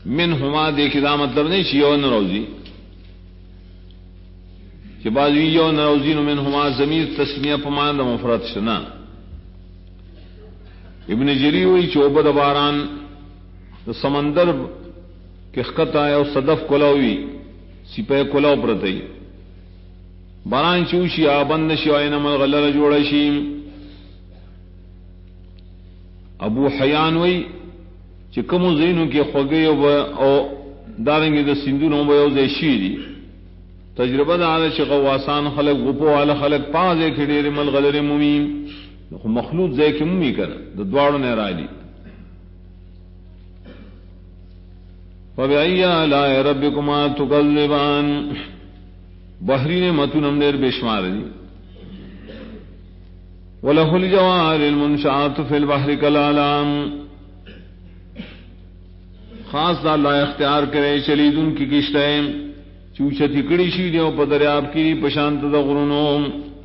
منہما دیکھی دا مطلب نہیں چی یو نروزی کہ بعض یو نروزی نو منہما ضمیر تسمیہ پمان دا مفرد شنا. ابن جری ہوئی چوبد باران دا سمندر کے خطا ہے اور صدف کلوی سپہ کلو پرتی باران چوشی آبند شوائن من غلر جوڑشیم. ابو حیان ہوئی چکم زینوں کے خوگے او دارنگی دا سندونوں بیو زیشی دی تجربہ دا آدھا چی غواسان خلق غپو والا خلق پازے کھڑیر مل غلر ممیم مخلوط زے کی ممی کر دا دوارو نیرائی دی. فَبِأَيِّ آلَاءِ رَبِّكُمَا تُكَذِّبَانِ بحرین متون امنیر بشمار دی. وَلَهُ الْجَوَارِ الْمُنْشَآتُ فِي الْبَحْرِ كَالْأَعْلَامِ خاص دا اللہ اختیار کرے چلیدن کی کشتیں چوچتی کڑی شیدیوں پا دریاب کی پشانت دا غرونوں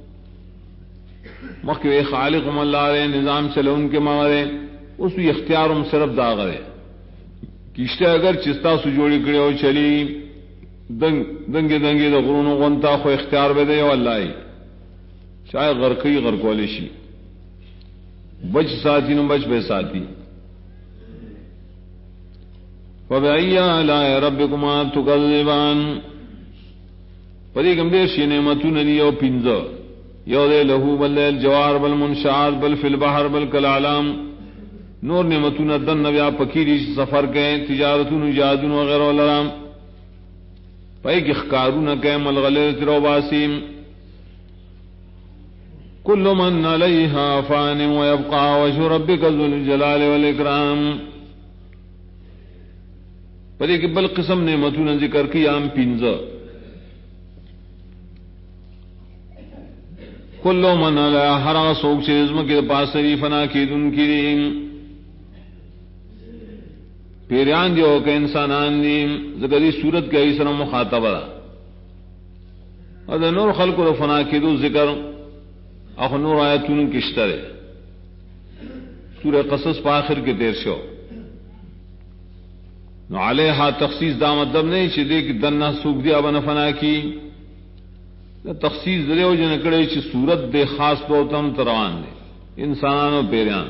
مخوی خالقم اللہ رے نظام چلے ان کے مارے اس بھی اختیارم صرف دا غرے کشتے اگر چستا سو جوڑی کڑی ہو چلی دنگی دنگی دا غرونوں غنتا خو اختیار بے دے واللہ چاہے غرقی غرقولی شی بچ ساتھی نو بچ بے ساتھی. فَبِأَيِّ آلَاءِ رَبِّكُمَا تُكَذِّبَانِ پدی کم دیر شی نعمتون دی یو پینزا یو دے لہو بل دے الجوار بل منشعات بل فی البحر بل کالعلام نور نعمتون دن نبیا پکیری سفر کے تجارتون جادون وغیرہ لرام پائی اخکارون کے ملغلر ترو باسیم. کل من علیہا فان ویبقا وجہ ربک ذو الجلال والاکرام پدی کہ بل قسم نعمتون ذکر کی عام پینزا کلو من علیہ ہرا سوک سے عظم کے پاسری فنا کی دن کی دیم پیریان دیو کہ انسانان دیم ذکری صورت کے ایسر مخاطبہ اور نور خلق و فنا کی دو ذکر اخو نور آیتون کشتر سورہ قصص پا آخر کے تیر شو نو علیہا تخصیص دا مطلب نہیں چی دے کہ دنہ سوک دیا بنا فنا کی تخصیص دریو جن کڑے چی صورت دے خاص بوتم تروان دے انسانانو پیریان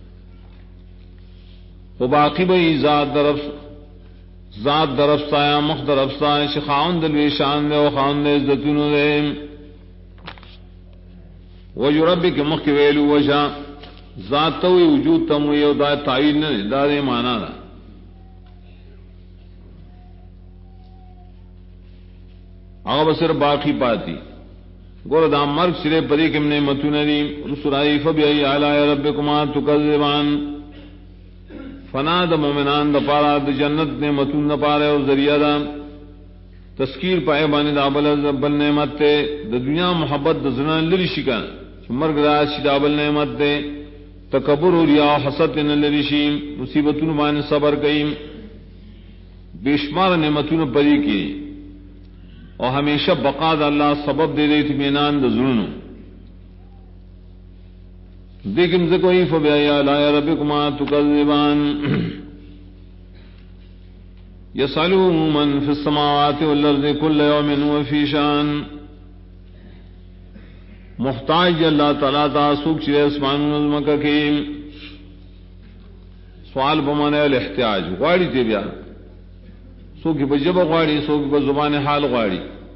و باقی بھئی ذات درفتا یا مخ درفتا چی خاون دلوی شان دے و خاون دے عزتونو دے وجو ربی کے مخ کے ویلو وجہ ذات توی وجود تموی و دا تعیید نے دا دے مانا دا آگا بسر باقی پاتی گور دا مرگ سرے پدی کم نعمتون دی رسول آئی فبئی آلائی ربکما تکذبان فنا دا مومنان دا پارا دا جنت نعمتون دا پارا اور ذریعہ دا تذکیر پائے بانی دا بل نعمت تے دا دنیا محبت دا زنان لری شکا مرگ دا شی دا بل نعمت تے تکبر و ریا حسد ان لری شیم مصیبتون بانی صبر کئیم بیشمار نعمتون پدی کی اور ہمیشہ بقا دا اللہ سبب دے دے اطمینان دا ظلم دیکھم زکوئی فبئی آلائی ربکما تکذبان یسألو من فی السماوات والارض کل یوم وفی شان محتاج اللہ تعالیٰ تا سوک چلے اسمان نظم کا کیم سوال بمانے الاحتیاج غاڑی تے بیا سوکی با جب غاڑی سوکی با زبان حال غاڑی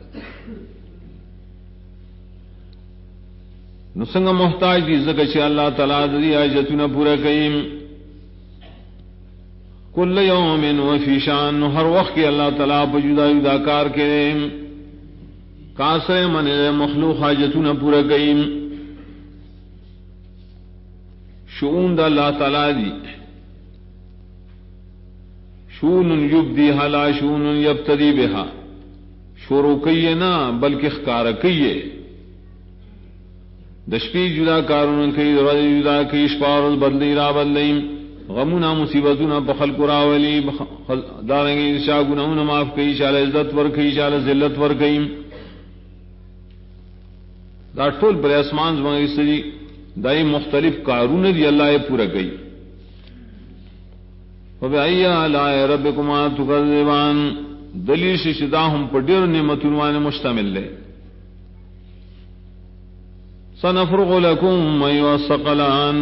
نسنگ محتاج دی زکر چی اللہ تعالیٰ دی آجتنا پورا کئیم کل یوم وفی شان ہر وقت کی اللہ تعالیٰ پا جدا جدا کار کریم کاسر من مخلوق حاجتنا پورا کئیم شؤون دا اللہ تعالیٰ دی شؤون یبدیہا لا شؤون یبتدی بہا شروع کئیے نا بلکہ اخکار کئیے دشپی جدا کارون کئی رضی جدا کئی شپارز بدلی را بدلیم غمونا مصیبتونا بخل قراولی دارنگی شاہ گناہونا معاف کئی شاہ عزت ور کئی شاہ ذلت ور کئی دا ٹول پر اسمان زمانگی سجی دائی مختلف کارون دی اللہ پورا کئی فبأي آلاء ربكما تكذبان دلیل شداهم پر ډیر نعمتونه مشتمل دی. سنفرغ لكم أيها الثقلان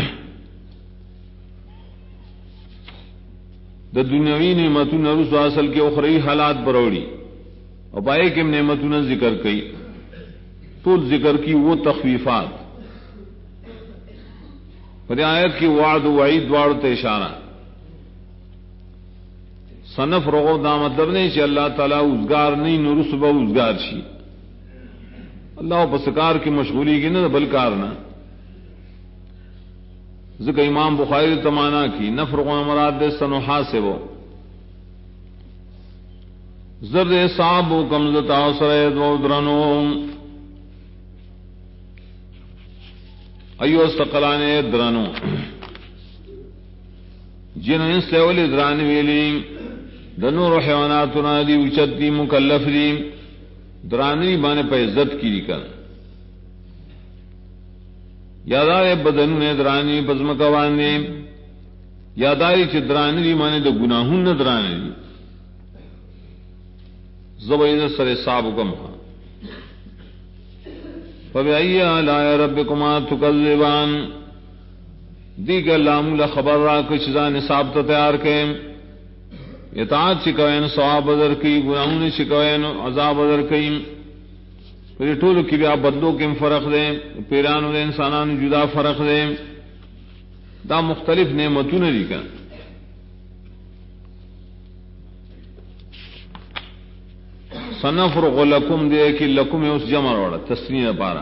د دنیاوی نعمتونه رسو اصل کې اخروی حالات بروړي او پای کې نعمتونه ذکر کړي. ټول ذکر کی وہ تخفیفات پر آیت کی وعد و وعید دواړو ته اشاره. سنفرغ دا مطلب نہیں کہ اللہ تعالیٰ اوزگار نہیں نور صبح اوزگار شی اللہ پسکار کی مشغولی کی نہ بلکار نہ ذکر امام بخاری تمانا کی نفرغ مراد سنحا سے وہ زرد صاحب و کمزتا سرید و درنو ایو استقلان درنو جنہوں اس لیولی درانی ویلی دنور حیواناتنا دی اوچت دی مکلف دی درانی بانے پہ عزت کی دی کر یادار بدن نے درانی پزمکوان دی یاداری چھ درانی دی مانے دا گناہون نہ درانی دی زبید سر صابکم ہاں فبأي آلاء ربكما تكذبان دی کہ اللہ مولا خبر را کچھ زان صاحب تا تیار کے اطاعت شکوین ثواب بدر کی گناہوں شکوین عذاب بدر کی پھر ٹولو کی بیا بدلو کم فرق دے پیرانو دے انسانان جدا فرق دے دا مختلف نعمتوں نے دیکھا. سنفرغ لکم دے کہ لکم اس جمع روڑا تسنیہ پارا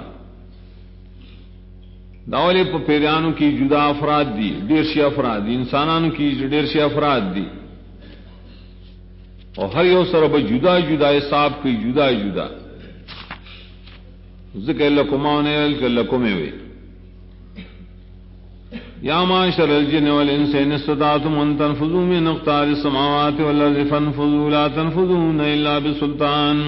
داولی پا پیرانو کی جدا افراد دی ڈیرشی افراد دی انسانانو کی ڈیرشی افراد دی اور ہر یو سر با جدا جدا حساب کی جدا جدا ذکر لکماؤنے کہ لکمے ہوئے. یا معاشر الجن والانس ان استطعتم ان تنفذوا من اقطار السماوات والارض فانفذوا لا تنفذون الا بسلطان.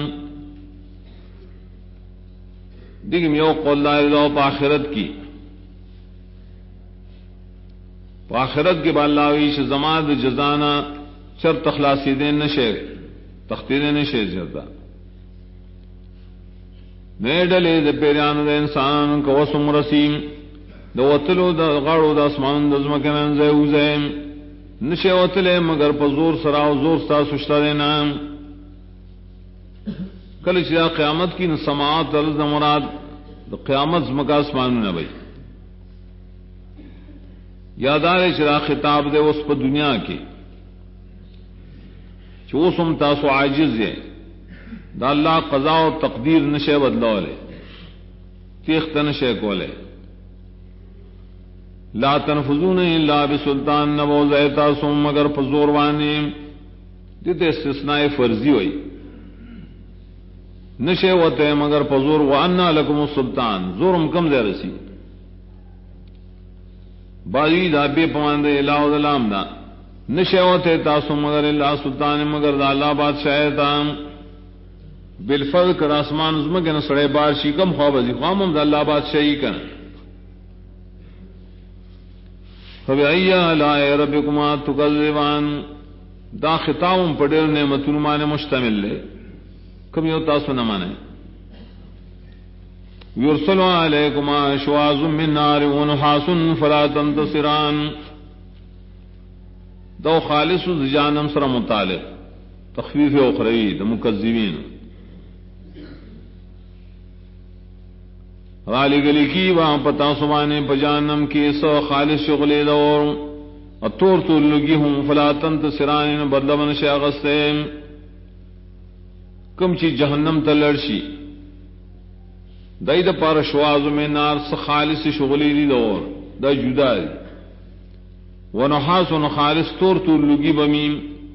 دیکھیں یو قول لا الہ پا آخرت کی پا آخرت کے بالاویش زمان جزانا چر تخلاصی دین نشے تختیر نشے جردا میں ڈلے د پیران د انسان کو وسم رسیم د وتلو د غاړو د اسمان د زمکنن زوزم نشے وتلے مگر په زور سرا او زور ستا سشتا دینا کله چې قیامت کی سماعت الز مراد د قیامت زمکا اسمان نه وي یادار چرا خطاب دے اس پر دنیا کی چوسم تاسو عاجز ہے دا اللہ قضاء و تقدیر نشے بدلولے تیخت نشے کولے لا تنفذون الا بسلطان نبوز ایتاسو مگر پزور وانی دیتے استثناء فرضی ہوئی نشے ہوتے مگر پزور وانا لکم السلطان زورم کم دے رسی بازی دا بے پماند الہ و دلام دا نشے ہوتے تاسو مگر اللہ سلطان مگر دا اللہ بادشاہ تام بالفضل کر آسمان عظمہ نسڑے بارشی کم خواب ازی خوامم دا اللہ بادشاہی کن. فبأي آلاء ربكما تكذبان دا خطاب پڑیر نعمتوں مانے مشتمل لے کم یو تاسو نہ مانے. یرسل علیکما شواظ من نار ونحاس فلا تنتصران دو خالص جانم سر متعلق تخفیف اخروی د مکذبین غالی گلی کی وہاں پتا سمانے پجانم کی سو خالص شغلی دور اطور تو لگی ہوں فلا تنتصران بدلمن شاغستے کم چی جہنم تلرشی دائی دا پار شواز میں نار خالص شغلی دی دور دا جدا دی ونحاس خالص طور طور لگی بمیم.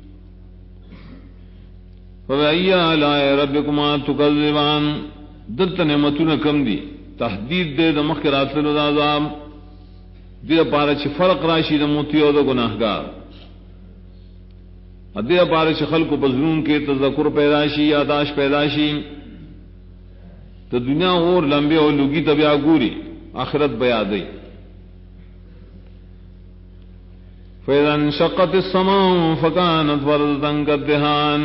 فبأي آلاء ربكما تكذبان دلت نعمتون کم دی تحدید دے دا مخیرات للعذاب دی دا پارا چھ فرق راشی دا موتیو دا گناہگار دی دا پارا چھ خلق و بزرون کے تذکر پیداشی یاداش پیداشی تو دنیا اور لمبے اور لگی تبیا گوری آخرت بیادی. فإذا انشقت السماء فكانت وردة كالدهان.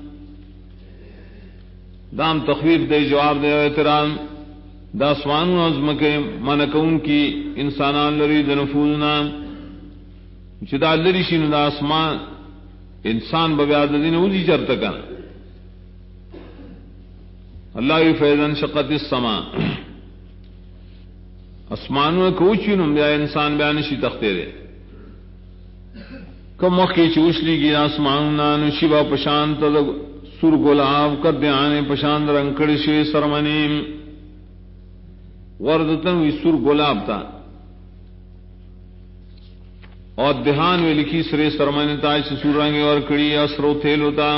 دام تخویف دے جواب دے اعتراض دا اسمان و عظم کے منکون کی انسانان لری د نفوذنا چې دا لری شنو دا اسمان انسان بیا د دین اوږي چرته کنه. الله فإذا انشقت السماء اسمانو کوچینو بیا انسان بیا نشي تخته دے کوم وخت چې وشلیږي اسمانونه نو شیبا پشانت سور گلاب کر دیانے پشاند رنگ کڑی شوی سرمنیم وردتن وی سور گلاب تا اور دہان وی لکھی سرے سرمنی تا چھ سور رنگی اور کڑی اسرو تھیلو تا.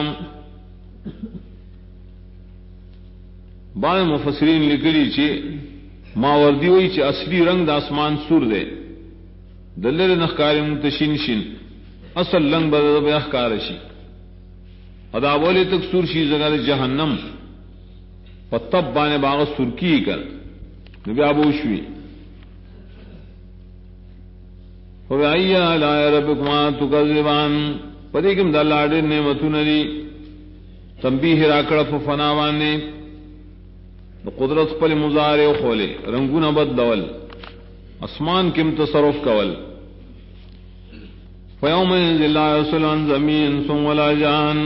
بعض مفسرین لکڑی چھ ماوردی ہوئی چھ اصلی رنگ دا اسمان سور دے دلر نخکاری متشین شن اصل رنگ بدل بے اخکارشی ادا بولے تک سور شی زگر جہنم و تب بانے باغ سرکی کر نبی آبوشوی فَبِأَيِّ آلَاءِ رَبِّكُمَا تُكَذِّبَانِ پدیکم دا لاڈر نعمتون دی تنبیہ راکڑ فناوانے قدرت پل مزارے خولے رنگون بد دول اسمان کم تصرف کول. فَيَوْمَئِذٍ لَا يَصِلُ عَنْ ذَمِّ إِنسٌ وَلَا جَانٌ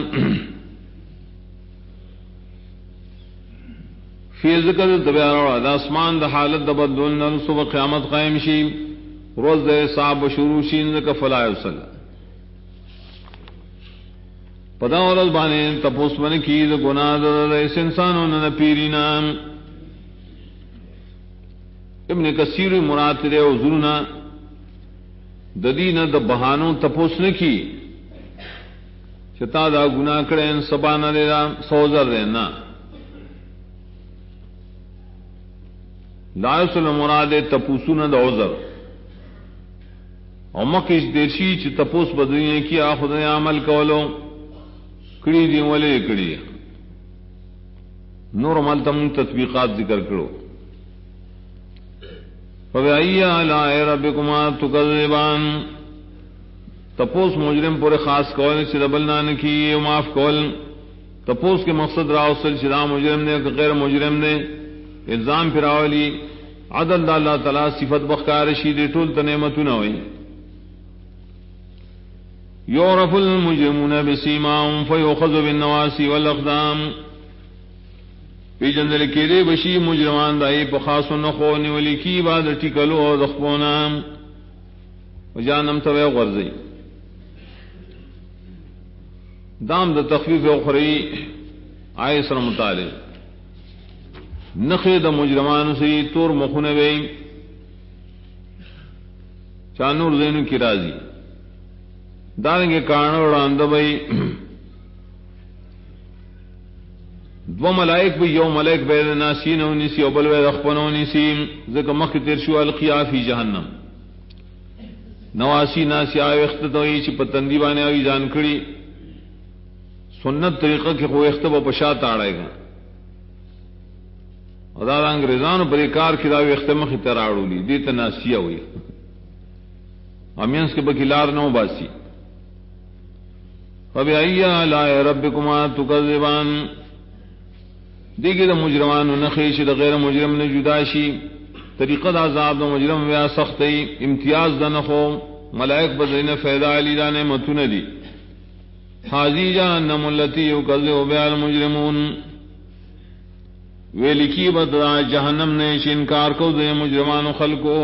فی ذکر تبیار دا اسمان دا حالت دا بدلن نل صبح قیامت قائم شی روز دا حساب شروع شین ذکر فلا یصل پدا ورز بانے تپوس بن کی دا گناہ دا اس انسانوں نے پیرینا. ابن کثیر مراد دے حضورنا ددین د بہانوں تپوس نے کی چتا دا گناہ کرے سبانا دے دا سوزر دینا لا یصل مراد تپوسون د عذر او مکش دیشی چ تپوس بدینے کیا خدای عمل کولو کڑی دی ولے کڑی نور عمل تم تطبیقات ذکر کرو. فَبِأَيِّ آلَاءِ رَبِّكُمَا تُكَذِّبَانِ تپوس مجرم پر خاص کول چھ دبلنا نکی و معاف کول. تپوس کے مقصد راوصل چھ دا مجرم نے غیر مجرم نے الزام پھراولی عدل دا اللہ تعالی صفت بخکار شید ٹول تنعمتون ہوئی. یعرف المجرمون بسیماهم فیؤخذ بالنواسی والاقدام پی جندل کے دے بشی مجرمان دائی پخاص و نخو نیولی کی بعد ٹکلو و دخپونام و جانم توے غرزی. دام دا تخفیف اخری آئے سر مطالب نخی دا مجرمان سی تور مخونوے چانور زینو کی رازی دارنگے کانو راندبئی دو ملائک بھی یو ملائک بید ناسین و نسی و بل بید اخپن و نسی ذکر مخی ترشو القیا فی جہنم نواسی ناسی آئے اختتوئی چی پتندی بانے آئی جان کری سنت طریقہ کی خو اختبا پشات آڑے گا ادار انگریزان پر ایکار کی داوی اختمخی تراڑو لی دیتا ناسیہ ہوئی امینس کے بکلار نو باسی. فَبِأَيِّ آلَاءِ رَبِّكُمَا تُكَذِّبَانِ دیگی دا مجرمان و نخیش دا غیر مجرم نے جداشی طریقہ دا عذاب دا مجرم ویا سختی امتیاز دا نخو ملائک بدین فیدا علی دا نعمتون دی. حاضی جہنم اللتی یکذب بها المجرمون وی لکی بدرا جہنم نے انکار کو دے مجرمان و خلقو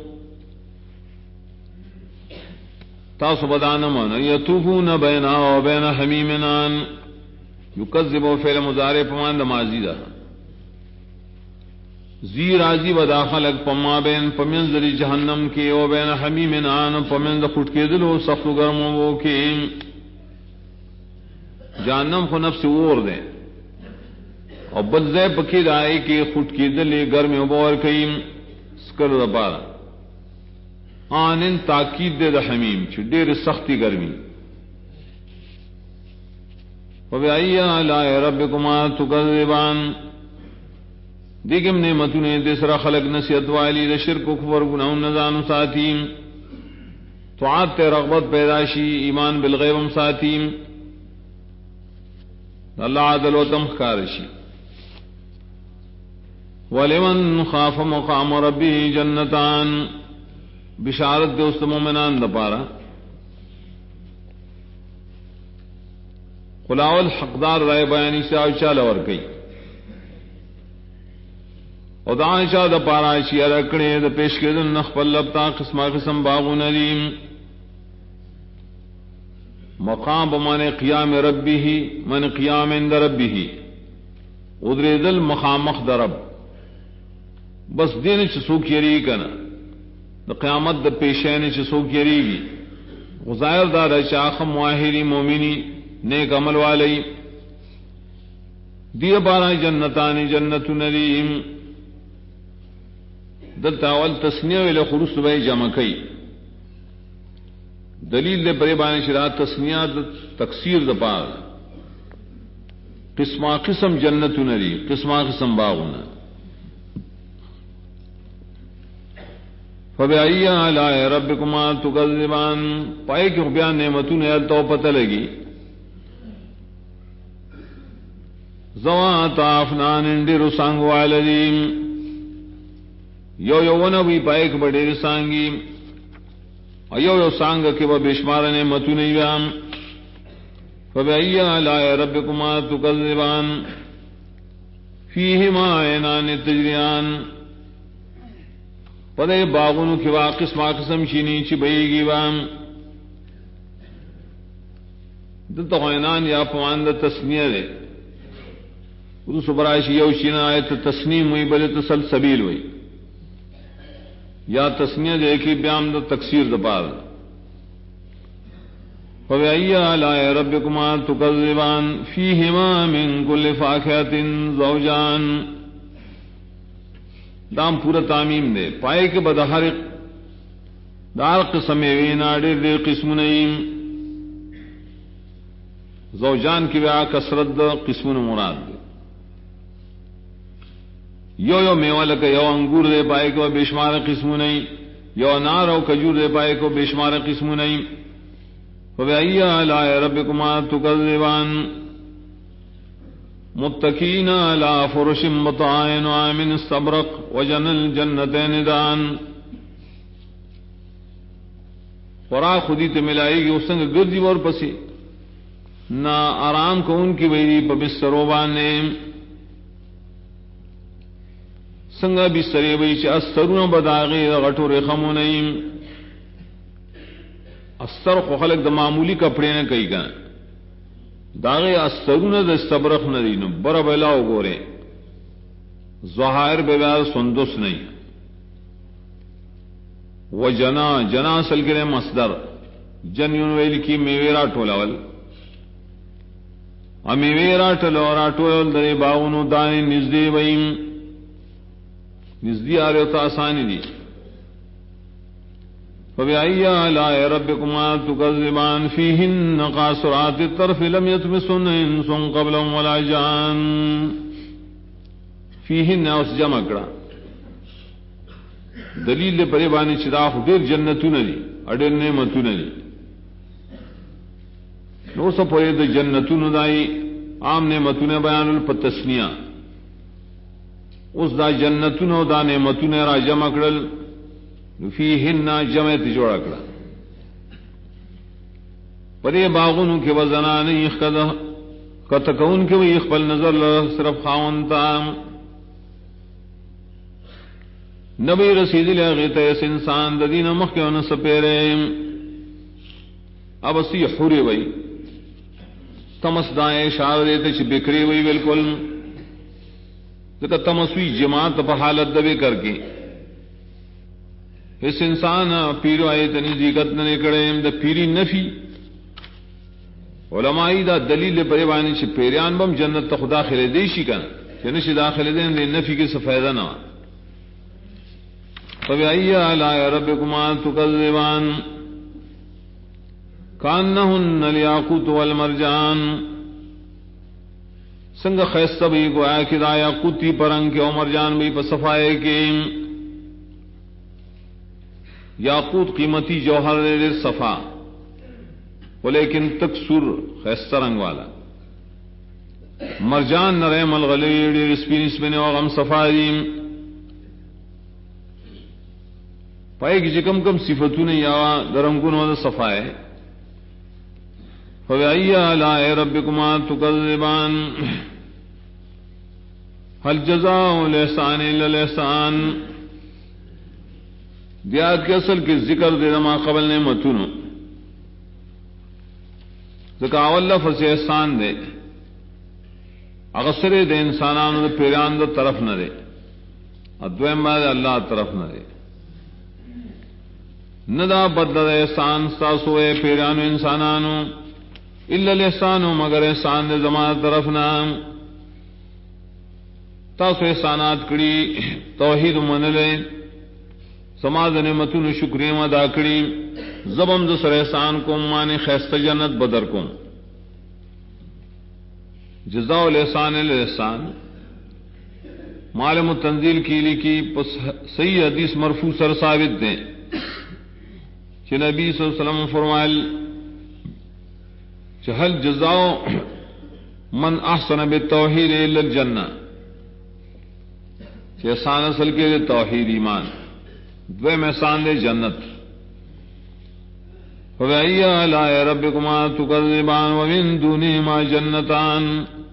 تاسو بدانمان یطوفون بینا و بین حمیمنان یکذب و فعل مضارع پمان دمازی دا زی راضی و داخلق پما بین پمن ذری جہنم کے و بین حمیمنان پمن دا خود کے دلو سخت گرم وہ کے جہنم کو نفس اور دیں اور بلزے پکی رائے کے خود کی دل گرم بور کئیم سکر دا پارا آنن تاکید دے دا حمیم چھ دیر سختی گرمی. فَبِأَيِّ آلَاءِ رَبِّكُمَا تُكَذِّبَانِ دیکھم نعمتوں نے تیسرا خلق نصیحت والی دا شرک و کفر گناہوں نزان ساتیم طاعت رغبت پیداشی ایمان بالغیب ساتیم اللہ عدل و تم خارشی ولمن خاف مقام ربی جنتان بشارت دوست مومنان دپارا خلاول حقدار رائے بیانی سے آوچا لور کئی اور دانشا دا پارا چیا رکڑے دا پیش کے دن نخپل لبتا قسمہ قسم باغون علیم مقام بمانے قیام ربی ہی من قیام عند ربی ہی ادری دل مخامخ درب بس دین چسوک یری کنا دا قیامت دا پیشین چسوک یری گی غزائر دا رچاخ مواہری مومنی نیک عمل والی دی بارہ جنتانی جنت نریم دلتا اول تسنیہ ویلے خروس بھائی جمع کئی دلیل دے پرے بانے شرا تسنیہ تکسیر دا پار قسمہ قسم جنت نری قسمہ قسم باغنا فبأي آلاء ربكما تكذبان پائے کہ بیان نعمتوں نے تو پتہ لگی ذوات افنان اندر سانگ والدیم یو ونوی پائے کہ بڑے سانگی ایو سانگ کے وہ بشمار نعمتوں نے یام فبأي آلاء ربكما تكذبان فيهما عينان تجريان پدے باغونو کی واقس قسم شینی چی بئی گی وام دلتا غینان یا پواند تسنیہ دے ادو سبرائش یو شینا آیت تسنیم ہوئی بلے تسلسبیل ہوئی یا تسنیہ دے کی بیام دا تکسیر دپار فبأي آلاء ربكما تكذبان فيهما من كل فاكهة زوجان دام پورا تعمیم دے پائے کے بدہر دار قسم وینا ڈیر دیر قسم نیم زوجان کی ویا کثرت قسم مراد دے یو میوہ لکا یو انگور دے پائے کو بشمار قسم نہیں یو انار او کجور دے پائے کو بشمار قسم نہیں فبأي آلاء ربكما تكذبان متکین علی فرش مطائنہ من استبرق وجن الجنتین دان خوراک خودی تے ملائی گی اس سنگ گردی اور پسی نہ آرام کو ان کی ویری بستروں بانے سنگا بسترے وی چ استرون بداغی غٹو رخمو نیم استر خو خلق د معمولی کپڑے نے کئی گا داغے استرون د استبرق ندین بر بلاو گورے ظاہر بیوار سندس نہیں و جنا جنا اصل کے مصدر جنیون ویل کی میویرا ٹولاول امیویرا ٹلورا ٹول درے باونو دانی نزدی ویم نزدی آ رہے ہوتا آسانی دی فبأي آلاء ربكما تكذبان فيهن قاصرات الطرف لم يطمثهن انس قبلهم ولا جان فيهن اس جمع کرا دلیل پرے بانی چراغ دیر جنتوں دی اڑے نعمتوں دی نو سو پرے د جنتوں دائی عام نعمتوں بیان التسنیہ اس دا جنتوں دا نعمتوں را جمع کرل فیہن جمعیت جوڑا کرا پرے باغونو کے وزنان قطکون کے وی اخبل نظر صرف خاونتا نبی رسید لیغیت ایس انسان دا دین مخیون سپیرے اب اسی حوری وی تمس دائیں شاہ دیتے چھ بکری وی بالکل دکا تمسوی جماعت پا حالت دبے کر کے اس انسان پیرو آئے تنی دیگت ننے کڑے دا پیری نفی علمائی دا دلیل پریبانی چھ پیریان بم جنت تا خدا خلے دیشی کنا چنشی داخل دین دے نفی کی سفیدہ نوا فبأي آلاء ربكما تكذبان كأنهن الياقوت والمرجان سنگ خیستہ بھی کو آیا کہ دا یاقوتی پرنگ کے اور مرجان بھی پا صفائے کے یاقوت قیمتی جوہر دے صفا ولیکن تک سر خیستہ رنگ والا، مرجان نرے ملغلی دیر سپینس میں غم صفاریم پائے کی جکم کم صفتوں نے یا درنگن و صفائے فبأي آلاء ربكما تكذبان هل جزاء الإحسان إلا الإحسان دیات کے اصل کے ذکر دے ما قبل نعمتون ذکا اول لفظ احسان دے اغسر دے انسانان دے پیران دے طرف نہ دے ادویم بعد اللہ طرف نہ دے ندا بدل احسان ستاسو اے پیرانو انسانانو الا الاحسانو مگر احسان دے زمان طرف نہ تاسو احسانات کری توحید منلے سماز نعمتون شکریم ادا کری زبم دسر احسان کو مانے خیست جنت بدر کو جزاء الاحسان الاحسان معلوم تنزیل کی لکھی صحیح حدیث مرفوع سر ثابت دیں کہ نبی صلی اللہ علیہ وسلم فرمائل کہ هل جزاء من احسن بالتوحید الا الجنہ کہ احسان اصل کے لئے توحید ایمان دویم احسان دے جنت فبأي آلاء ربكما تكذبان ومن دونهما جنتان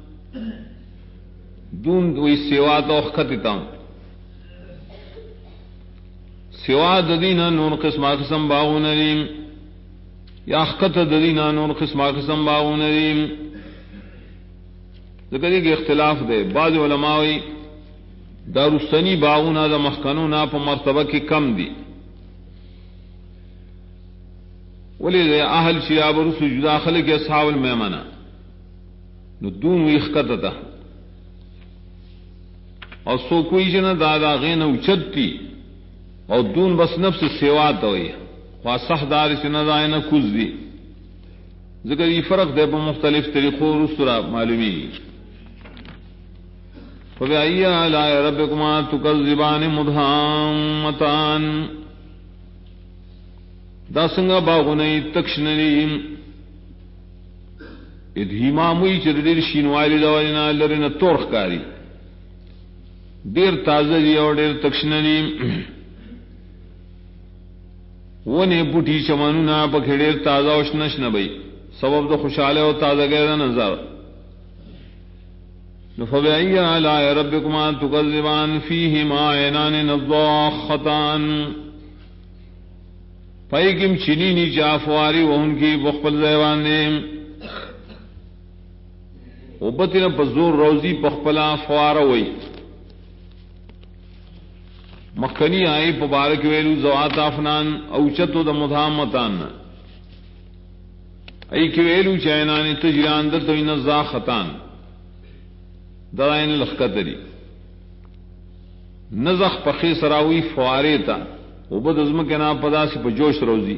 دون وی سوا توختتم سوا ددینا نور قسم قسم باغون ریم یا اخت ددینا نور قسم قسم باغون ریم ذکر کہ اختلاف دے بعض علماء دارستانی باغونا دا مخکنونا پا مرتبہ کی کم دی ولی دے اہل شیاب رسو جدا خلق اصحاب المیمنہ نو دون وی اخکتتا اور سو کوئی جنا دادا غین اوچتی اور دون بس نفس سیوات ہوئی خواہ صح دار چنا دائنا کز دی ذکر یہ فرق دے پا مختلف طریقوں رسو معلومی فبأي آلاء ربكما تكذبان مدهامتان دا سنگا باغنی تکشنریم ادھیماموی چر دیر شینوالی دوالینا لرین تورخ کاری دیر تازہ دی اور دیر تکشنریم ونے بوٹی چمانونا پکھے دیر تازہ وشنش نبی سبب دا خوشحالے و تازہ گیدہ نظر فبأي آلاء ربكما تكذبان فيهما عينان نضاختان فیکم چنینی چافواری وہ ان کی بخبل زیوان نے وبتنا پزور روزی بخبلا فوارا ہوئی مکھنی آئی پبارک ویلو زوات افنان اوچتو دا مدھامتان ای کویلو چینانی تجران دتو نزاختان درائن لخکتری نزخ پخی سراوی فوارے تا وبد ازم کے نام پدا سے جوش روزی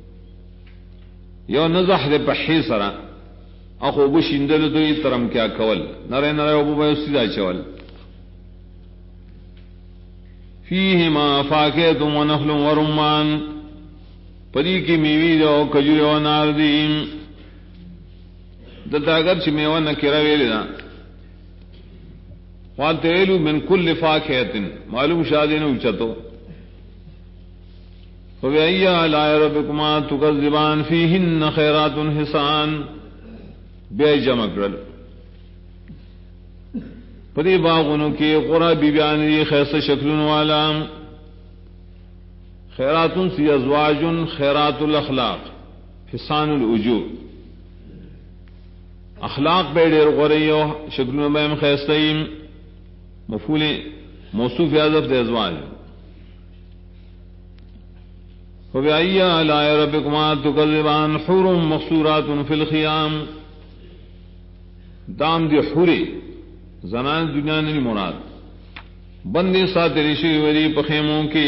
یو نزخ دے پخی سرا اخو بشندل تو یہ ترم کیا کول نرے نرے ابو بے سیدھا چول فیہما فاکہۃ و نخل و رمان پری کی میوی دو کجور و ناردیم دلتا اگر چھ میوہ نکرہ ویلی نا وَالْتَوَيْلُ مِنْ كُلِّ فَاكِهَةٍ معلوم شادین اوچتو فَبِأَيِّ آلَاءِ رَبِّكُمَا تُكَذِّبَانِ فِيهِنَّ خَيْرَاتٌ حِسَانٌ بے جمع کرل پدی باغونو کی قرآ بیانی خیص شکلن والا خیراتن سی ازواجن خیرات الاخلاق حسان الوجوه اخلاق بے دیر غریو شکلن بیم خیصتیم مفعول موصوف حذف دے ازواج فبأي آلاء ربكما تكذبان حور مقصورات في الخيام دام دی حوری زنان دنیا نہیں مراد بندی ساتری شیوری پخیموں کی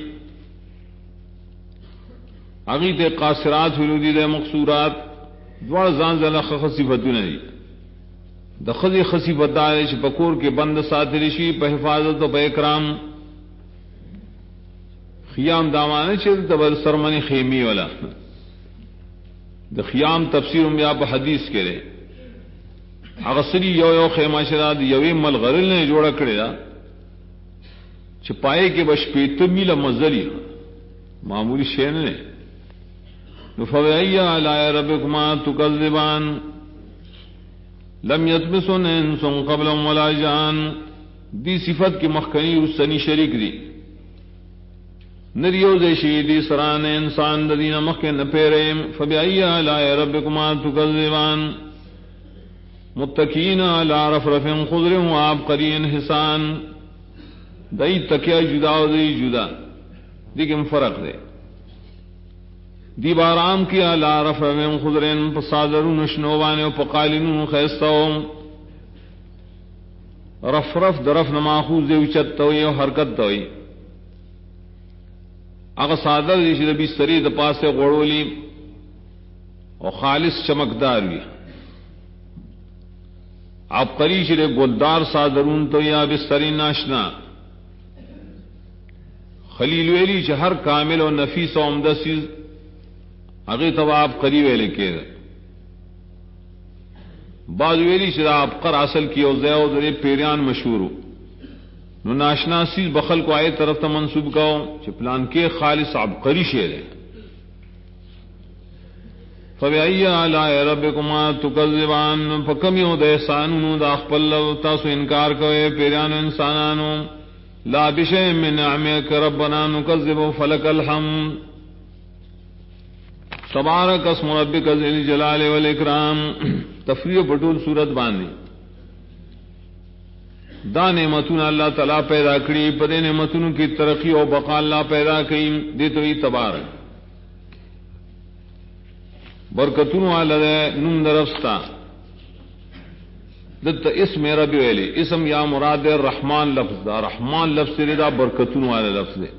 اغیت قاصرات حلودی دے مقصورات دوار زان زلخ خصیفتو نہیں دخذی خصیفت دارش پکور کے بند ساتری شی پہ حفاظت و پہ اکرام خیام دامانے چھے تبر سرمنی خیمی والا دا خیام تفسیر بیا په حدیث کې لري هغه سری یو خیمه شرا دی یوې ملغرل نه جوړه کړی دا چې پای کې بشپېته میله مزلی معمولی شی نه نو فویا علی ربکما تکذبان لم یتمسن انس قبل ولا جان دی صفت کی مخکنی رسنی شریک دی نریو زیشی دی سران انسان دین مخکن نپیریم فبئی علی ربکما تکذبان متکین علی رفرف خضر و عبقری حسان دئی تکیہ جدا و دی جدا دیکھیں فرق دے دی بارام کی علی رفرف خضر پسادرون اشنوبان و پقالنون خیستاؤں رفرف درف نماخوز دے اچت توئی و حرکت توئی اگر صادر دیشی دبی سری د پاسے غوڑولی اور خالص چمکدار بھی آپ قریش رے گلدار صادرون تو یا بستری ناشنا خلیل ویلی چھ ہر کامل و نفیس و عمدہ چیز اگے تو آپ قری ویلے کے بعض ویلی چھ آپ قر اصل کی او زیو درے پیریان مشہور ہو نو ناشنا سیز بخل کو آئے طرف تا منصوب کاؤ چھ پلان کے خالص عبقری شیر ہے فبئی علی ربکما تکذبان فکمیو دا احسانونو دا اخپل تاسو انکار کوئے پیرانو انسانانو لا بشئی من نعمک ربنا نکذب فلک الحمد تبارک اسم ربک ذی الجلال والاکرام تفریح بطول صورت باندھی دا نعمتون اللہ تعالیٰ پیدا کری پدے نعمتون کی ترقی و بقا اللہ پیدا کری دے تو تبارک برکتون والا دے نم درفستا دت اسم رب ویلی اسم یا مراد رحمان لفظ دا رحمان لفظ دے دا برکتون والا لفظ دے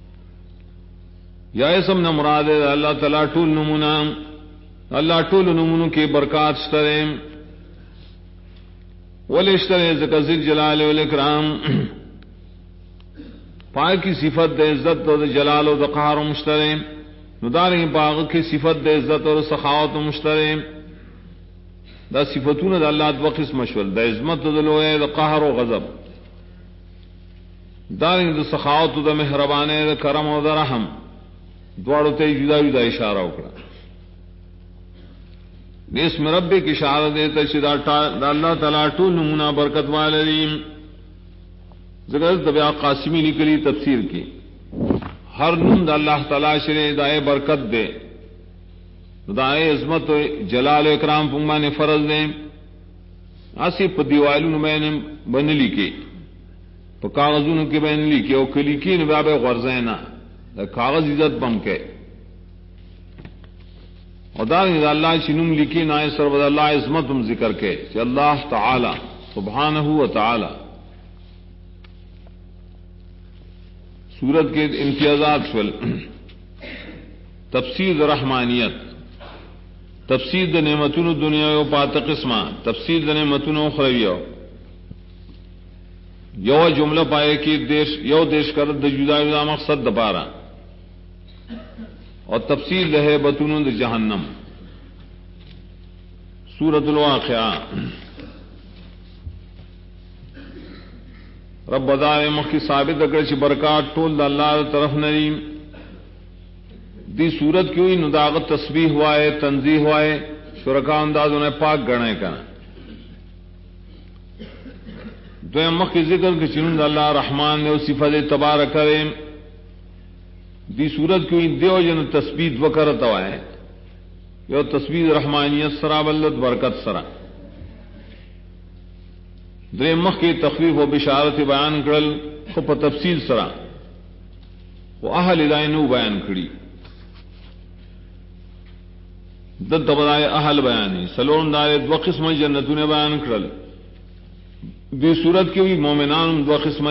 یا اسم نہ مراد دے اللہ تعالیٰ ٹول نمونا اللہ ٹول نمونوں کی برکات شترے ولشترے ذکر جلال والاکرام پاک کی صفت دے عزت اور جلال و قہر و مشترے نداریں پاک کی صفت دے عزت اور سخاوت و مشترے دا صفتون دا اللہ دو قسم شول دا عظمت دا لوئے دا قہر و غضب داریں دا سخاوت دا مہربانے دا کرم و دا رحم دوارو تے جدا جدا اشارہ اکڑا اسم رب کی اشارہ دیتا دا اللہ تعالیٰ ٹول نمونہ برکت والدیم ذکر دبیا قاسمی نکلی تفسیر کی ہر نم دا اللہ تعالیٰ شرے دائے برکت دے دائے عظمت جلال اکرام پنگما نے فرض دے آسی پا دیوالون میں نے بن لکے پا کاغذون کے بین لکے او کلکی نبیاب غرزینا دا کاغذ عزت بم کے اور دا اللہ چنم لکی نائے سرود اللہ عظمتم ذکر کے کہ اللہ تعالی سبحانہ و تعالی سورت کے امتیازات فل تفسیر رحمانیت تفسیر نعمتون دنیا و پات قسمہ تفسیر نعمتون اخرویہ یو جملہ پائے کہ دیش یو دیش کرد دا جدا جدا مقصد دپارا اور تفسیر لہے بطون جہنم سورۃ الواقعہ رب بدائے مخی ثابت اگر چی برکات ٹول دا اللہ طرف نریم دی سورت کیوں نداغت تسبیح ہوائے تنزیح ہوائے شرکا انداز انہیں پاک گڑھیں کا دو مخی ذکر کے چنون دا اللہ رحمان نے صفت تبارک کریں دی صورت کو دیو جن تسبیح وکرت ہوئے یو تسبیح رحمانیت سرا بلد برکت سرا درے مخ کی تخفیف و بشارت بیان کرل خب تفصیل سرا وہ اہل دائنو بیان کری دد بدائے اہل بیانی سلون دارے دو قسم جنتوں نے بیان کرل دی صورت کی بھی مومنان دو قسم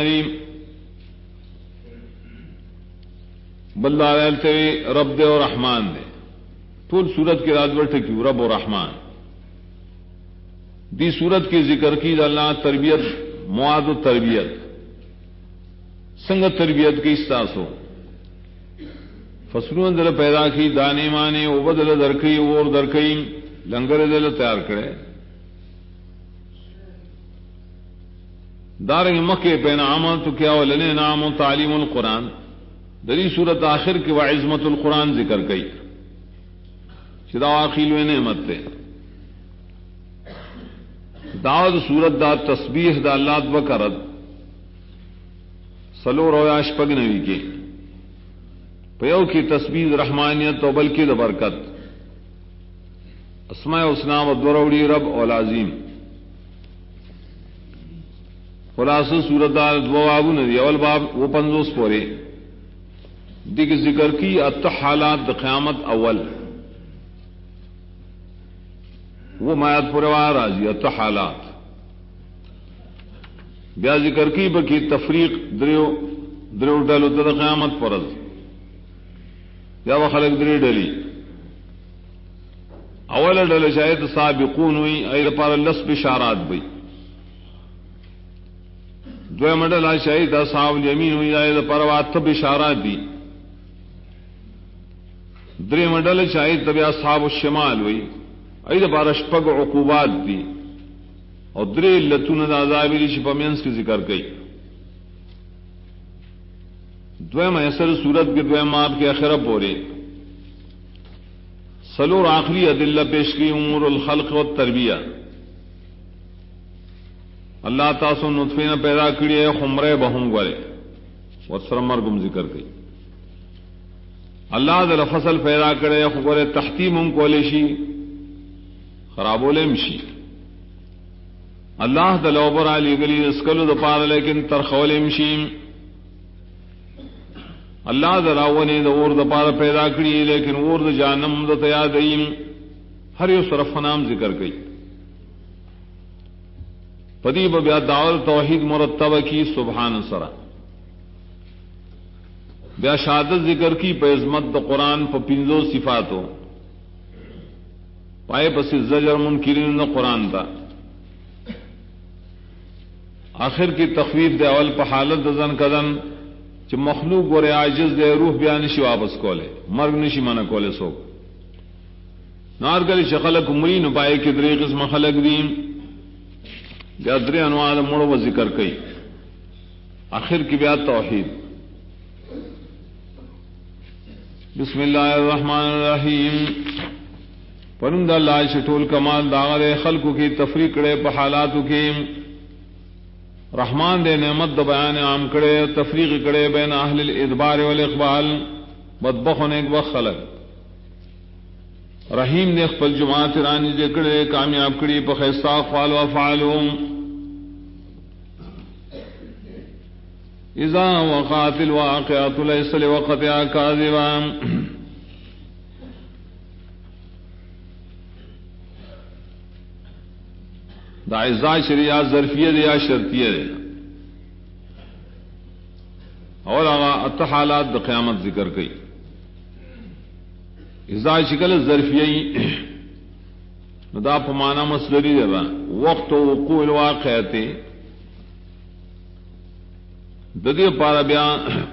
بلدار رب دے اور رحمان دے ٹول سورت کی رات بٹھ کی رب و رحمان دی سورت کی ذکر کی اللہ تربیت مواد و تربیت سنگ تربیت کی استاس ہو فصلوں دل پیدا کی دانے مانے او بدل درکئی اور درکئی لنگر دل تیار کرے دارنگ مکے پہ نام تو کیا ولنے نام و تعلیم القرآن دری صورت آخر کی وعظمت القرآن ذکر کئی چدا واقعی نعمت تے داود صورت دا تسبیح دا اللہ بکرت سلو رویاش پگ نوی کے پیو کی تسبیح رحمانیت و بلکہ دا برکت اسماء حسنا و دروڑی رب والعظیم خلاص صورت دا دو بابو ندی اول باب وہ 50 پورے دی کی ذکر کی حالات دا قیامت اول وہ مایات پوروا راضی حالات بیا ذکر کی بکی تفریق دریو ڈلو دا قیامت پرز یا وہ خلق دری ڈلی اول ڈل شاید سابقون ہوئی ایر پار لس بشارات بئی دوے مڈل شاید اصحاب الیمین ہوئی ایر پار وات بشارات دی دری مڈل شاید تبی اصحاب الشمال ہوئی ایر پار اشپگ عقوبات دی اور دری لتون دا عذابی لی شپمینس کی ذکر کئی دویم ایسر صورت کے دویم آپ کے اخرہ پورے سلور آخری عدلہ پیش کی امور الخلق و تربیہ اللہ تاسو نطفے نے پیدا کری ہے خمرے بہم گورے اور سرمرگم ذکر کی اللہ دل فصل پیدا کرے خبرے تحتیم کولیشی خرابولے مشی اللہ دل اوبر علی گلی اسکلو دپار لیکن ترخولے مشیم اللہ دراونے دا اور دا پارا پیدا کری لیکن اور دا جانم دا تیادئیم ہر یو صرف نام ذکر گئی پدی بیا دعوت توحید مرتبہ کی سبحان سرا بیا شہادت ذکر کی پہ عظمت دا قرآن پہ پنزو صفاتو پائے پس زجر منکرین دا قرآن تا آخر کی تخویف دے اول پہ حالت دزن کدن کہ مخلوق گورے عاجز دے روح بیا نشی واپس کولے مرگ نشی منع کولے سوک نارگلی شخلق مری نپائے کی دری قسم خلق دیم بیا دری انواع مڑو و ذکر کئی آخر کی بیا توحید بسم اللہ الرحمن الرحیم پرند اللہ شٹول کمال داغر خلقو کی تفریق کڑے پہ حالاتو کی رحمان دے نعمت دا بیان عام کڑے تفریق کڑے بین اہل الادبار والاقبال بدبخ ہونے ایک وقت خلق رحیم نے خپل جماعت رانی دے کڑے کامیاب کڑی پہ خیصہ اقوال و افعالهم اذا وقعت الواقعات لیس لوقتها کاذبا دا اذا شریعہ ظرفیہ دے یا شرطیہ دے اور آغا اتحالات دا قیامت ذکر کئی اذا شکل ظرفیہ دا پمانا مصدری دے با وقت وقوع الواقعاتے ددی پارا بیا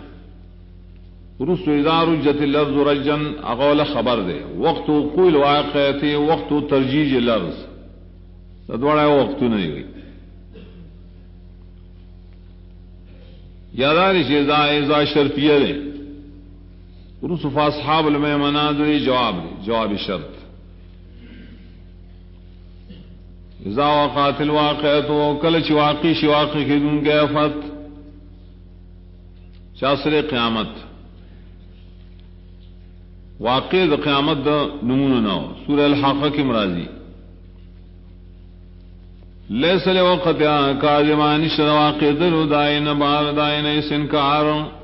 رسو اذا رجت اللفظ رجن اغول خبر دے وقت وقوع الواقعاتے وقت ترجیج اللفظ دوڑا وقت نہیں گئی یاداری شیزا شرطیہ دے رسف اصحاب المیمنہ دے جواب شرط اذا وقعت الواقعۃ کلچ واقع شواقع کی دن کے افت شاسر قیامت واقع دا قیامت دا نمون نو سورہ الحاقہ کی مرازی لیس لوقتها کاذبان شواقع دلو دائن بار دائن اس انکار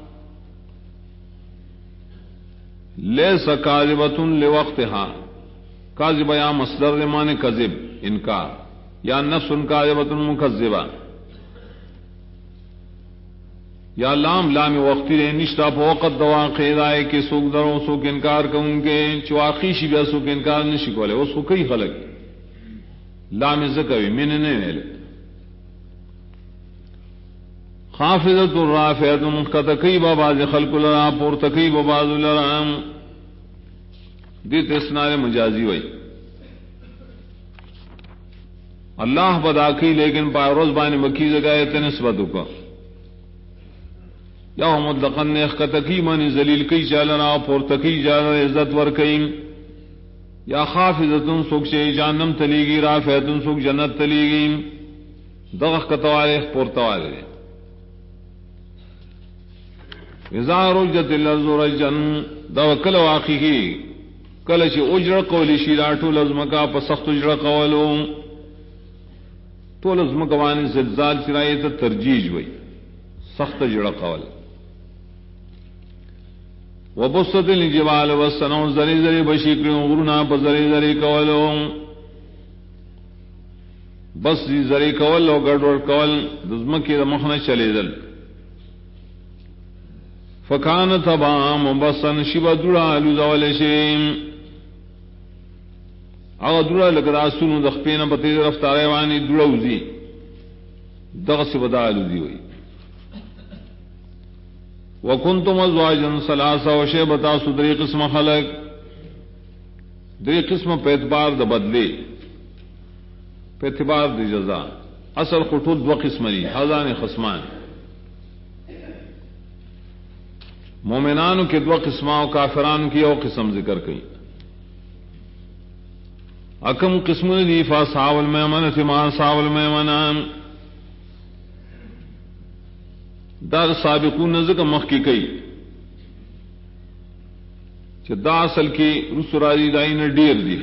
لیس کاذبۃ لوقتها کاذب یا مصدر مان کذب انکار یا نفس کاذبۃ مکذبہ یا لام وقتی رے نشتا فوقت دواقع دائے کہ سوک دروں سوک انکار کون کے چواقی شی بیا سوک انکار نشی کولے اس کو کئی خلق لام زکوی میں نے نہیں ویلے خافضۃ رافعۃ کتکی ببعض خلق لرا پورتکی ببعض لرا دیت اسناد مجازی ہوئی اللہ بداکی لیکن پاروز بانی مکی زگایت نسبت کا یا مطلقاً کتکی مانی ذلیل کی چالنا پورتکی چالنا عزت ورکئی یا خافضۃ سوک سے جانم تلیگی رافعۃ سوک جنت تلیگی دغخ کتوارے پورتوارے اذا رجت الارض رجا دا کل واقعی کی کل چی اجر قولی شیراتو لزمکا پا سخت اجر قولو تو لزمکوانی زلزال چرائیتا ترجیج وی سخت اجر قول وبسط الجبال والسنو زری زری بشکر غرنا پا زری زری قولو بس زری قول و گڑوڑ قول لزمکی دا مخنا چلی دل فکان تبا مبسن شبا درا لزول شیم او درا لگدا سنو دخپین پتید رفتار وانی دروزی دغس بدا لزی ہوئی وکنتم ازواجا ثلاثا وشیبتا سدری قسم خلق دری قسم پہ اعتبار دا بدلے پہ اعتبار دا جزا اصل خطوط دو قسم لی حضان خسمان مومنانو کے دو قسماں و کافران کی او قسم ذکر کئی اکم قسم دی فاصحاب المیمنہ ما اصحاب المیمنہ دا سابقون ذکر مخ کی کئی چھ دا اصل کی رسرائی دائن ڈیر دی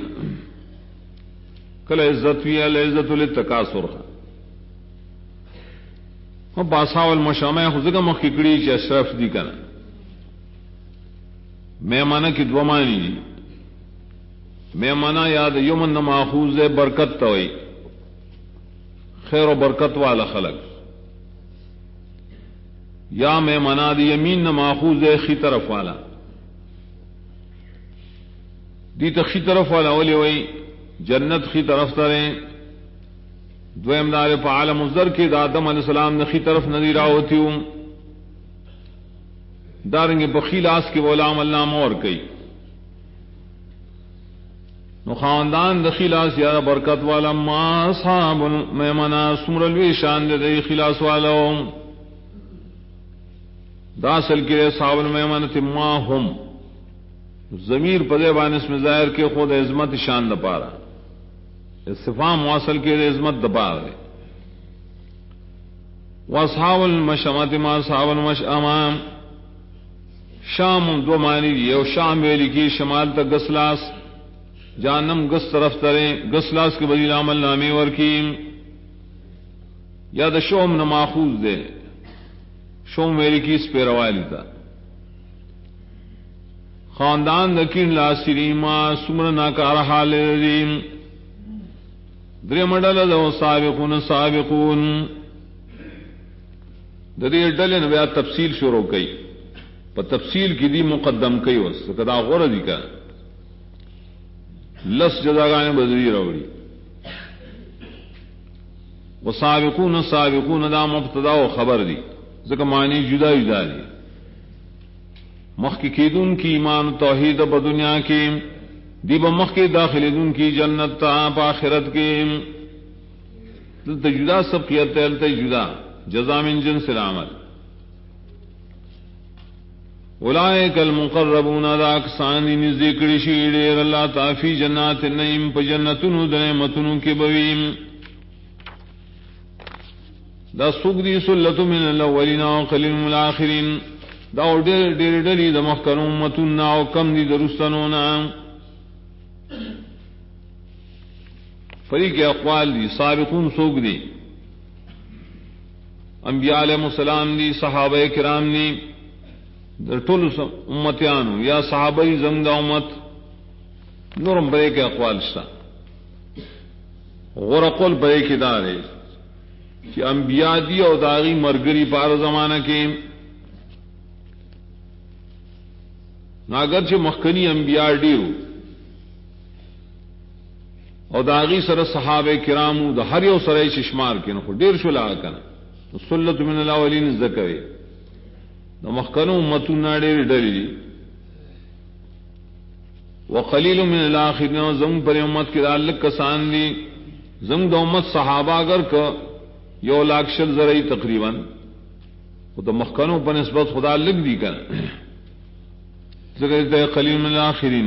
کل عزت وی العزت للتکاثر ہم باصحاب المشامع ذکر مخ کی کڑی چھ اشرف دی کنا میمانہ کی دو معنی جی میمانہ یاد یمن ماخوذ برکت توئی خیر و برکت والا خلق یا میمانہ دی یمین ماخوذ خی طرف والا دی تخی طرف والا ولی وئی جنت خی طرف تریں دویم دار پا عالم الذر کی دا آدم علیہ السلام نے خی طرف نظیرہ ہوتی ہوں دارنگے بخیل آس کے غلام اللہ مور کئی نو خاندان دخیل آس یا برکت والا ما اصحاب میمنہ سمرلوی شان دے خلاص والا دا اصل کے اصحاب المیمنہ ما ہم ضمیر پدے بان اس میں ظاہر کے خود عظمت شان دپارا استفہام واصل کے عظمت دپار ہے واصحاب المشأمۃ ما اصحاب المشأمہ شام دو معنی دی او شام ویلی کی شمال تک گسلاس جانم گس طرف تریں گسلاس کے بدیل عمل نامی ورکیم یا دا شوم نماخوذ دے شوم ویلی کی اس پہ روالی تا خاندان دکین لاسری ما سمرنا کار حال ریم در مڈل دو سابقون سابقون در ڈل نبیا تفصیل شروع کئی پر تفصیل کی دی مقدم کئی وس کدا غور دی کا لس جزاگانے بدری روڑی وہ سابقون سابقون دا مبتدا و خبر دی ذکر معنی جدا جدا دی مخ کی کیدون کی ایمان توحید ب دنیا کی دی بمخ کے داخل دن کی جنت تا آخرت کے جدا سب کی جدا جزا من جنس العمل اولئک المقربون اکسان ذکر شیڑ اللہ تعفی جنات النعیم پا جنتن دنعمتن کے بویم دا سوک دی سلت من الاولین و قلیل من الاخرین دا دیر دیر دلی دا مخکر امتن و کم دی درستنونا فریق اقوال دی سابقون سوک دی انبیاء علیہ السلام دی صحابہ کرام دی در طول امتیانو یا صحابہ زنگ دا امت نورم برے کے اقوال شتا غور اقول برے کے دارے کہ انبیاء دی اور داغی مرگری پار زمانہ کے ناگرچہ مخکنی انبیاء ڈیرو اور داغی سر صحابہ کرامو دا ہر یو سرے ششمار کے نخو دیر شو لگا کنا سلت من الاولین ذکر نو مخکنو امتون ډېر ډېر وقلیل من الاخرین زم پر امت کې دالک کسان دي زم د امت صحابہ اگر ک یو لاکھ شل زرعی تقریبا وہ تو مخکنوں پر نسبت خدا لگ دی کر ذکر قلیل من الاخرین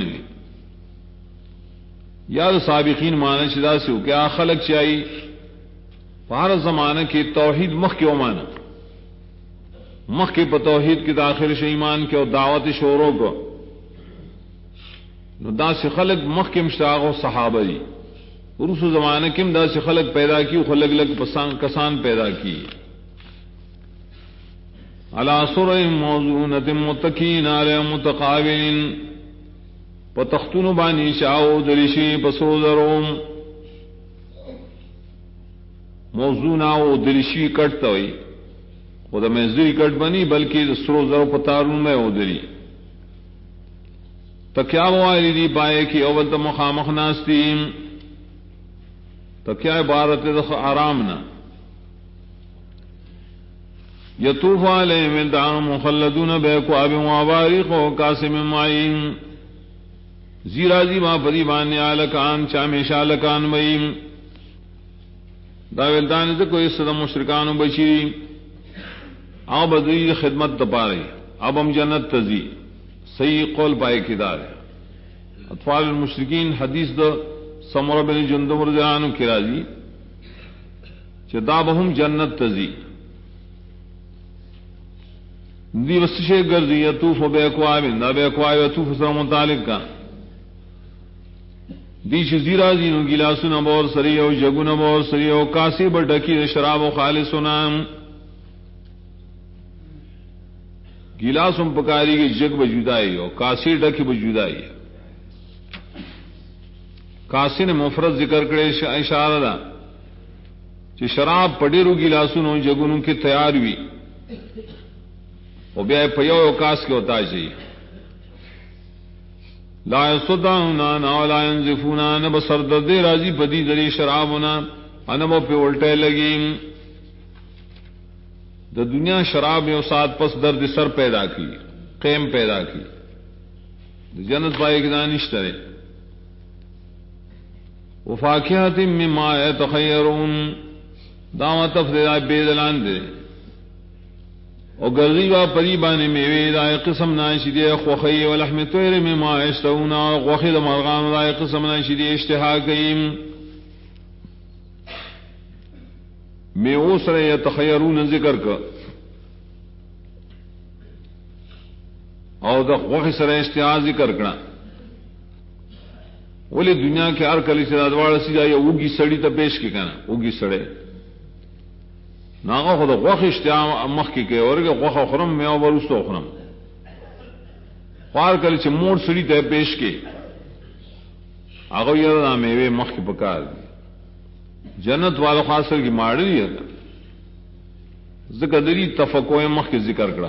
یاد سابقین معنی شدا سے ہو کیا خلق چاہیے فہر زمانہ کی توحید مخ کے مانا مخ کے توحید کی داخل ایمان کے اور دعوت شوروں کو دا سے خلق مخ کے مشتاق و صحابہ جی عرس زمانہ کم دا سے خلق پیدا کی خلق لگ کسان پیدا کی علی سرر موضونۃ متکئین علی متقابلین پتختون بانی شاو دلشی پسو دروم موضوع او دلشی کٹتا ہوئی خدا میں زری کٹ بنی بلکہ سرو زرو پتارون میں او دلی تکیا والی دی پائے کی اول تو مخامخ ناستیم تکیا عبارت دخ آرامنا یطوف علیہم ولدان مخلدون باکواب وابارق وکاسم معین زیرازی ما پری بانی آلکان چامیشا لکان مئیم دا ولدان سے کوئی صدا مشرکان و بشیری آب بدری خدمت دپا رہی اب ہم جنت تزی صحیح قول پائے کدار ہے اطفال المشرکین حدیث دا سمرہ بن جندب رضی اللہ عنہ کی راضی چدابہم جنت تزی دی وسشے گردی یطوف بے اکواب دا بے اکواب یطوف سر متعلق کا دیش زیرازی نو گلاسو نبور سری او جگو نبور سری او کاسی بڑھکی شراب و خالصونا گلاسم پکاری کی جگ بجودائی اور کاسی ڈکی بجودائی کاسی نے مفرد ذکر کرے اشارہ دا کہ شراب پڑیرو گلاسونو جگونو کی تیار ہوئی اور بیا پیو کاس کے ہوتا چاہیے لا یصدعونا ولا ینزفونا نب سردد راضی بدی دری شرابنا انبو پہ الٹے لگی دا دنیا شراب میں ساتھ پس درد سر پیدا کی قیم پیدا کی جنت پائے کی دانش ترے وفاکہت مما یتخیرون دعوت افداء بیدلان دے اور گردی و پریبان میوے دائے قسم ناشدی خوخی ولحم طیر مما یشتہونا وخید مرغان دائے قسم ناشدی اشتہا کئیم میوہ سر یتخیرون ذکر کا اور دا وقت سر اشتہا ذکر کرنا ولی دنیا کے ہر کلی سے دوار سی جائے اوگی سڑی تا پیش کی کہنا اوگی سڑے ناغا خدا وقت اشتہا مخ کی کہ اور وقت خرم میں اور برستو خرم خوار کلی سے موڑ سڑی تا پیش کی آگو یہ نام میوے مخ کی پکار دی جنت والا خاصر کی ماڑی ہے ذکر دری تفقوع مخ کے ذکر کرا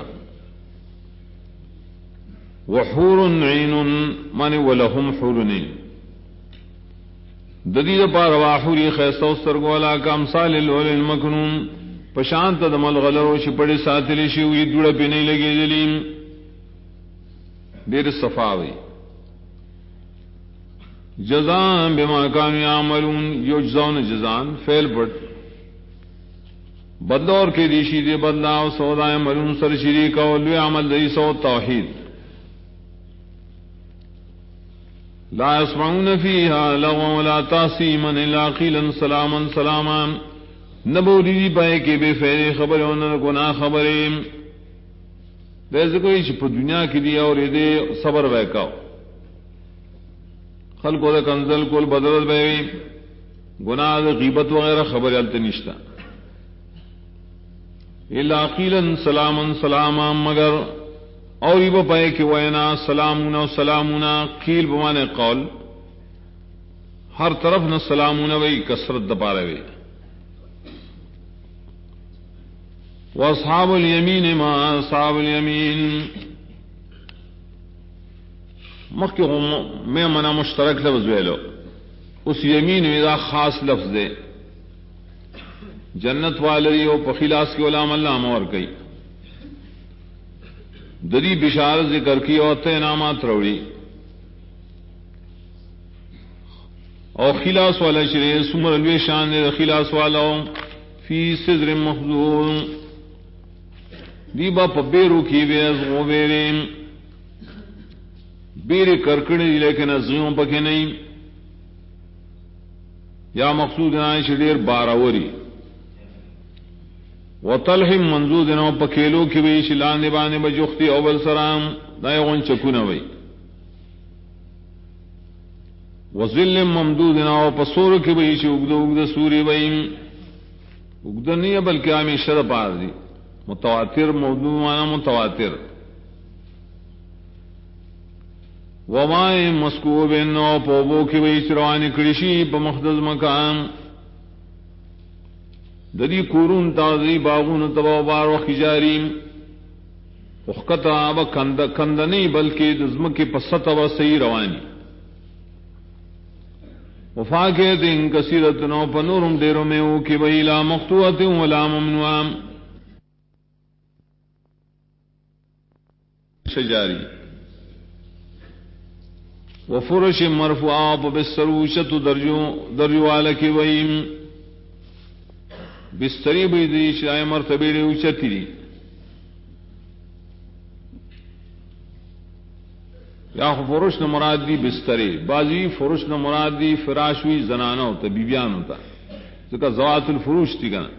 وحور عین معنی ولہم حور عین ددید پار واحوری خیستو سرگولا کا امثال الول المکنون پشانت دمل غلرو شپڑی ساتلی شیوی دوڑا پی نہیں لگی دلیم دیر صفاوی جزان بما کانوا یعملون یجزون جزان فعل پٹ بدلور کے دیشی دے بدلا سودا عملون سر شریک اور لوی عمل دی سو توحید لا يسمعون فيها لغوا ولا تأثيما الا قيلا سلاما سلاما نبوری دی پائے کہ بے فعل خبر اور نہ گناہ خبریں ویسے کوئی چپ دنیا کی دیا اور دے صبر ویکاو خلق و کنزل کول بدرت بے گناہ غیبت وغیرہ خبر التے نشتا الا قیلا سلاما سلاما مگر اور یہ پائے کہ وینا سلامنا سلامنا قیل بمانے قول ہر طرف نہ سلامنا وی کثرت دپا رہے واصحاب الیمین ما اصحاب الیمین مخ میں منا مشترک لفظ ویلو اس یمین ودا خاص لفظ دے جنت والری او پخلاص کے علام اللہ مور کئی دری بشارت ذکر کی اور انعامات روڑی اور خلاص والا شریر سمر الوی شان خلاص والا فی صدر مخضور دیبا پبیرو کی ویز غوبیرین بیری کرکڑی لیکن ازیوں پکے نہیں یا مقصود نائن شریر باراوری وطلح منزود نو پکیلو کی وی شلان بانے بجختی اول سرام دائغن چکونا وی وظل ممدود نو پسور کی وی شی اگد اگد سوری وی اگد نہیں بلکہ آمی شر پار دی متواتر موضوع مانا متواتر ومائے مسکوب نو پوبو کی وی چروانی کرشی پا مخدز مکان دری کورون تازی باغون تبا بار و خجاریم وقت آبا کند نہیں بلکہ دزمک پست و سی روانی وفاقیت ان کثیرت نو پنورم دیرو میں او کی وی لا مقتوعت ولا ممنوعام شجاری وفرش مرفوعہ بسروشت درجو والا کی ویم بستری بیدی شای مرتبی لی اوچتی دی یا فرش نہ مراد دی بستری بازی فرش نہ مراد دی فراشوی زنانہ ہوتا بیبیان ہوتا ذکر زوات الفروش تھی کنا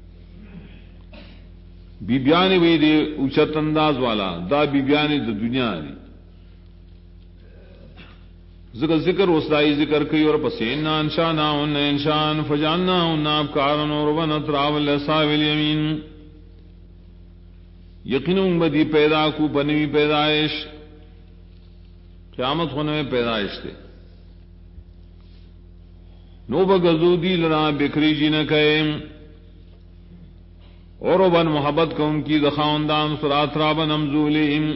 بیبیانی وی دی اوچت انداز والا دا بیبیانی دا دنیا دی ذکر وسطائی ذکر کی اور پسین انشانا ان انشان فجاننا ان ابکارن اور ونطراو الاصحاب الیمین یقیناً بدی پیدا کو بنوی پیدائش قیامت ہونے میں پیدائش تھے نو بغزودی لنا بکری جی نہ کہے اور بن محبت کو ان کی دخاوندان سراترابن امزولہم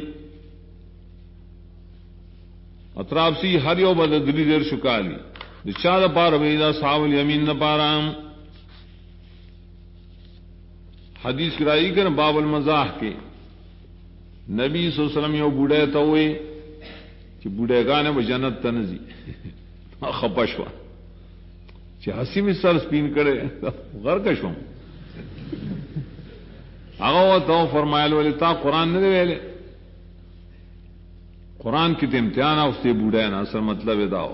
اطراب سی ہر یو بد دلی دیر شکالی چار پار ویدا صحاب الیمین نہ پارام حدیث کرائی کر باب المزاح کے نبی صلی اللہ علیہ وسلم یو بوڑھے تو ہوئے کہ بوڑھے گانے وہ جنت تنزی خپشوا کہ ہسی میں سر سپین کرے غرقش ہوں آگا تو فرمائل والی تا قرآن نے دے ویلے قرآن کی امتحان اس سے بوڑھا ہے نا اصل مطلب داؤ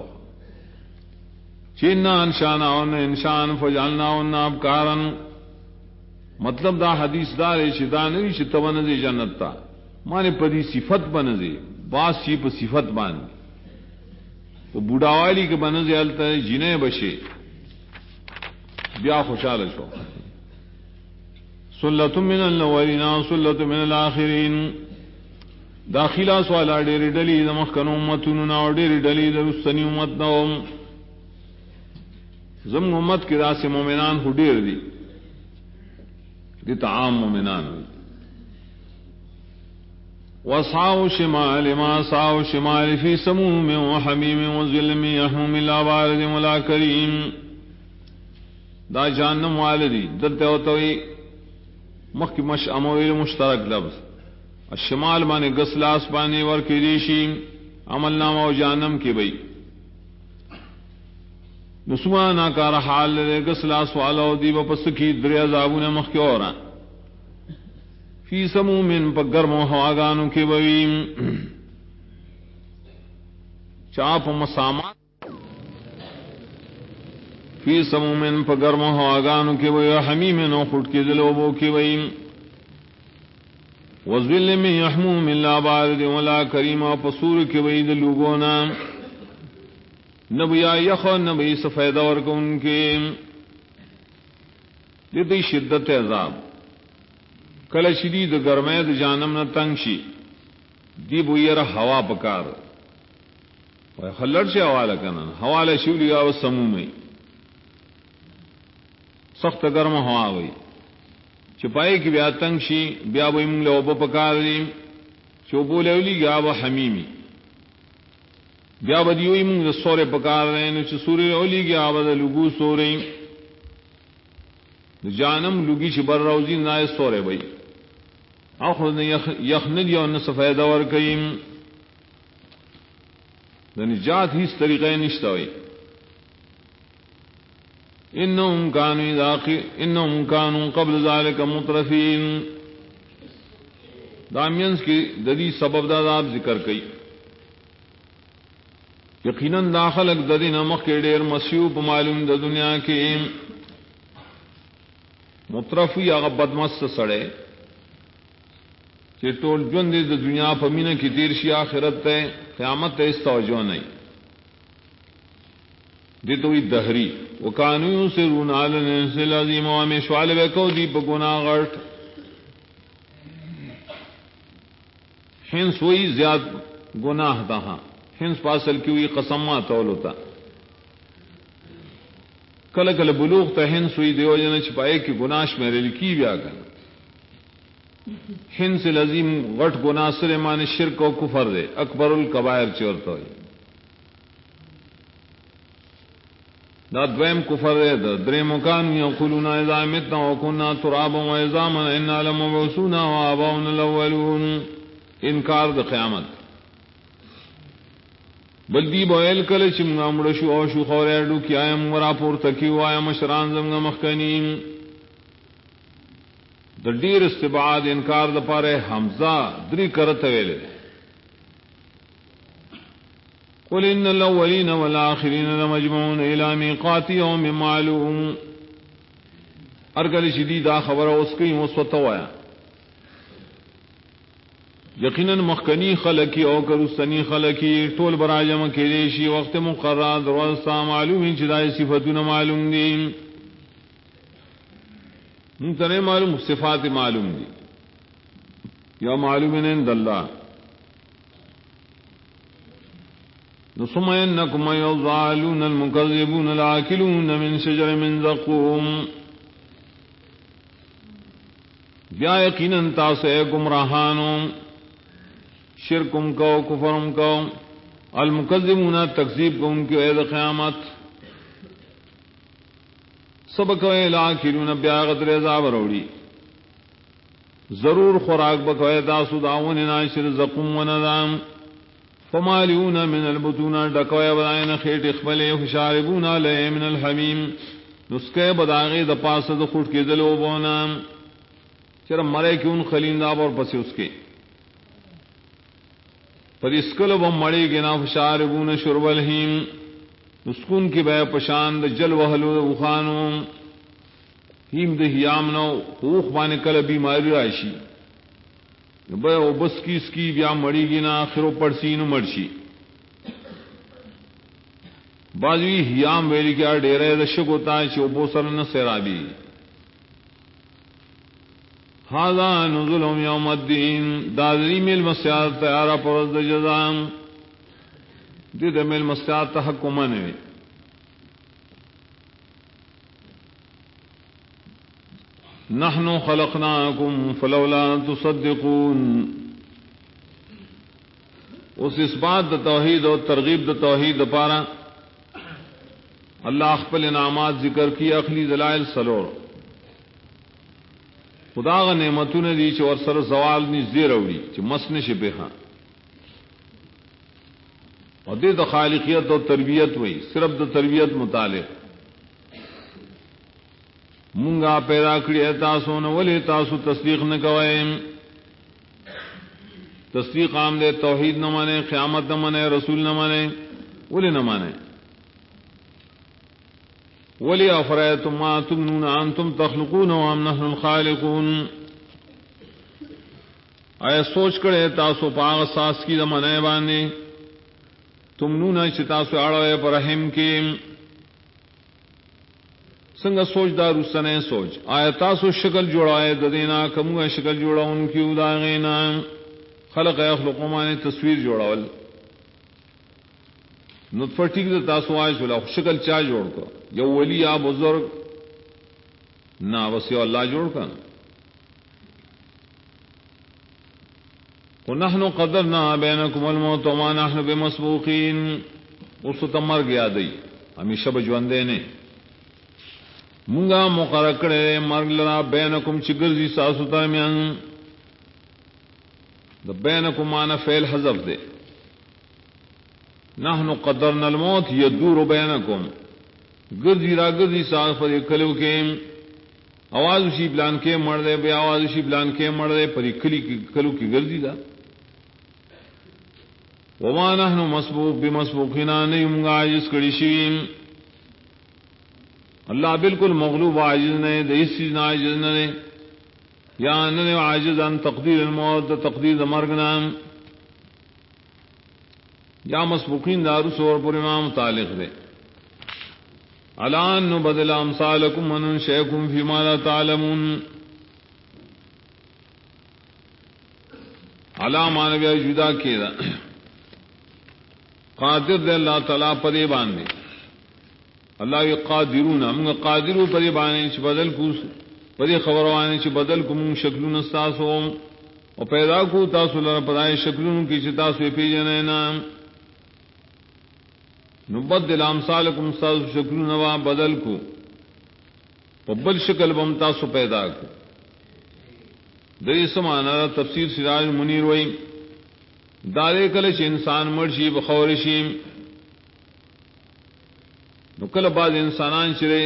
چیننا انشانا ان انشان فجالنا ان ابکارن مطلب دا حدیث دار شدا نہیں شتونزی جنت تا مانے پدی صفت بنزی باس چی پا صفت باندی تو بوڑھا والی کے بنزی علتا ہے جنہیں بشے بیا خوشحال شو سلت من الاولین سلت من الاخرین داخلہ سوالا ڈیری ڈلی دمخن امتون اور ڈیری ڈلی درستنی امت نوم زم امت کی راس مومنان ہو ڈیر دی دیتا عام مومنان ہوئی وصاو شمال ما صاو شمال فی سموم وحمیم وظلم یحموم لا بارد ولا کریم دا جہنم والدی دلتے ہوتوئی مخی مشعمویل مشترک لفظ الشمال مانے گسلاس بانے ور کی ریشی عمل نامہ و جہنم کی بئی نسوانا کار حال لے گسلاس والا دی بپس کی در عذابون مخ کے اور فی سموم پا گرم و ہواگانوں کی بئی چاپ مسامات فی سموم پا گرم و ہواگانوں کی بئی حمیم نو خود کی دلوبوں کی بئی وَظِلٍّ مِّن يَحْمُومٍ لَّا بَارِدٍ وَلَا كَرِيمٍ پسور کے وعید لوگونا نبیا یخ نبی سفید اور کو ان کے یہ شدت عذاب کل شدید گرمید جانم نہ تنگ شی دی بویر ہوا پکار خلڑ سے حوالہ کرنا حوالہ شولی گا سمو میں سخت گرم ہوا ہوئی چپائے کی بیا تنگ شی بیا بو منگ لوب پکار دی چوبو لیولی گیا وہ حمیمی بیا بدیوئی منگ سورے پکار رہے ہیں چ سورے اولی گیا بد لگو سورے جانم لگی چھ بر روزی نائے سورے بھئی آخر یخند یا ان سفید اور کئیم نجات ہی اس طریقے نشتا ہوئی انہم کانوا قبل ذالک مترفین دامینس کی ددی سبب داداب ذکر کئی یقیناً داخلق ددی نمک کے ڈیر مسیوب معلوم دا دنیا کے مترفی آغا بدمست سڑے کہ ٹول جون دے دنیا پمینہ کی تیرشی آخرت تے قیامت تے اس توجہ نہیں دیتوی دہری وکانو یسرون علی الانس العظیم وامی شوال بکو دی پا گناہ غرط ہنس ہوئی زیاد گناہ تہاں ہنس پاسل کی ہوئی قسمہ تولتا کل کل بلوغ تا ہنس ہوئی دیو جنہ چھپائے کی گناش میرے لکی بیا کر ہنس العظیم غٹ گناہ سرمان شرک و کفر دے اکبر الکبائر چورتا ہوئی دا دویم کفر دے دا دریم کانو یقولون اذا متنا وکننا ترابا و عظاما انا لمبعثون و آباؤنا الاولون انکار دا قیامت بلدی بویل کل چمگا مڑشو اوشو خوریڈو کی آیا مرا پور تکیو آیا مشران زمگا مخکنیم دا دیر استبعاد انکار دا پارے حمزہ دری کرت ویلے قل ان الاولین والآخرین لمجمعون الى میقات یوم معلوم ارگل شدید خبر اس کی مسوتو آیا یقیناً مخکنی خلقی او کرستنی خلقی ٹول براجم کے ریشی وقت مقرر دروازتا معلوم چدائی صفتون معلوم دی منتنے معلوم صفات معلوم دی یا معلوم عند اللہ ثم انکم یضالون المکذبون العاکلون من شجر من زقوم بیا یقیناً تاسے گمراہانوں شرکم کو کفرم کو المکذبون تکذیب کو ان کی عید قیامت سبق الاخرون بیاغت رضا بروڑی ضرور خوراک بکوئے تاسو داون ناشر زقم و ندام فمالئون من البطون ڈکوئے بدائن خیٹ اخبلے فشاربون علیہ من الحمیم نسکے بداغی دپاس دخوٹ کے دلو بونا چرا مرے کیون خلینداب اور پسی اس کے پر اسکل و مڑی گنا فشاربون شرب الحیم نسکون کی بے پشاند جل وحلو وخانو ہیم دہیامنو خوخ بانے کل بیماری رائشی بے او بس کی اس کی بیا مڑی گنا خرو پڑسین مرشی بازوی ہیام ویلی کیا ڈیرے دشک ہوتا ہے چو بو سرن سیرابی هذا نزلهم يوم الدين دادری میل مسیات تیارا پرد جزام دید میل مسیات تحکمن نحن خلقناكم فلولا تصدقون اس بات دا توحید اور ترغیب دا توحید پارا اللہ اخبل انعامات ذکر کی اخلی دلائل سلور خدا غا نعمتون دی چھ اور سر زوال نی زیر اوڑی چھ مسن شبہا اور دے دا خالقیت اور تربیت ہوئی صرف دا تربیت متعلق منگا پیدا کری تاسو نولی تاسو تصدیق نکوائیم تصدیق عام دے توحید نہ مانے قیامت نہ مانے رسول نہ مانے ولی نہ مانے ولی افرأیتم ما تمنون انتم تخلقون وام نحن الخالقون آیا سوچ کرے تاسو پاغ ساس کی دمانے بانے تمنون چھ تاسو اڑوے پر رحم کی سنگا سوچ دار سنے سوچ آیا تاسو شکل جوڑائے ددینا کمو شکل جوڑا ان کی اداغینا خلق اخلق مانے تصویر جوڑاول نطفہ ٹھیک دا تاسو آئے سولا شکل چاہ جوڑ کا یا ولی یا بزرگ نہ وسی اللہ جوڑ کا ونحن قدرنا بینکم الموت وما نحن بمسبوقین اس تمر گیا دی ہمیشہ بجوندے نے منگا مقرر کرے مرگ لرا بینکم چگرزی ساسو ترمیان دا بینکم مانا فعل حذف دے نحن قدرنا الموت یدور بینکم گرزی را گرزی ساس پر کلو کے آواز اسی بلان کے مر دے بے آواز اسی بلان کے مر دے پری کلی کی کلو کی گرزی دا وما نحن مسبوق بمسبوقنا نہیں عاجز کڑی شیم اللہ بالکل مغلوب عاجز نے دے اس چیز نہ عاجز نے یا نہ عاجز ان تقدیر الموت تقدیر مرگنا یا مسبوقین دار سور پر امام متعلق دے الان نبدل امثالکم وننشئکم فیما لا تعلمون علامہ نبی جدا کیا قادر دے اللہ تعالیٰ پدے باندے اللہ یہ قادرون ہم قادرو پدے بانے چھ بدل کو پدے خبروانے چھ بدل کو من شکلون استاسو اور پیدا کو تاسو لر پدائے شکلون کی چھ تاسو پی جنینا نبدل امثالکم استاسو شکلون وا بدل کو پبل شکل بم تاسو پیدا کو دری سمانا تفسیر سراج منیر وئی دارے کلچ انسان مرشی بخورشیم نو کل بعض انسانان چرے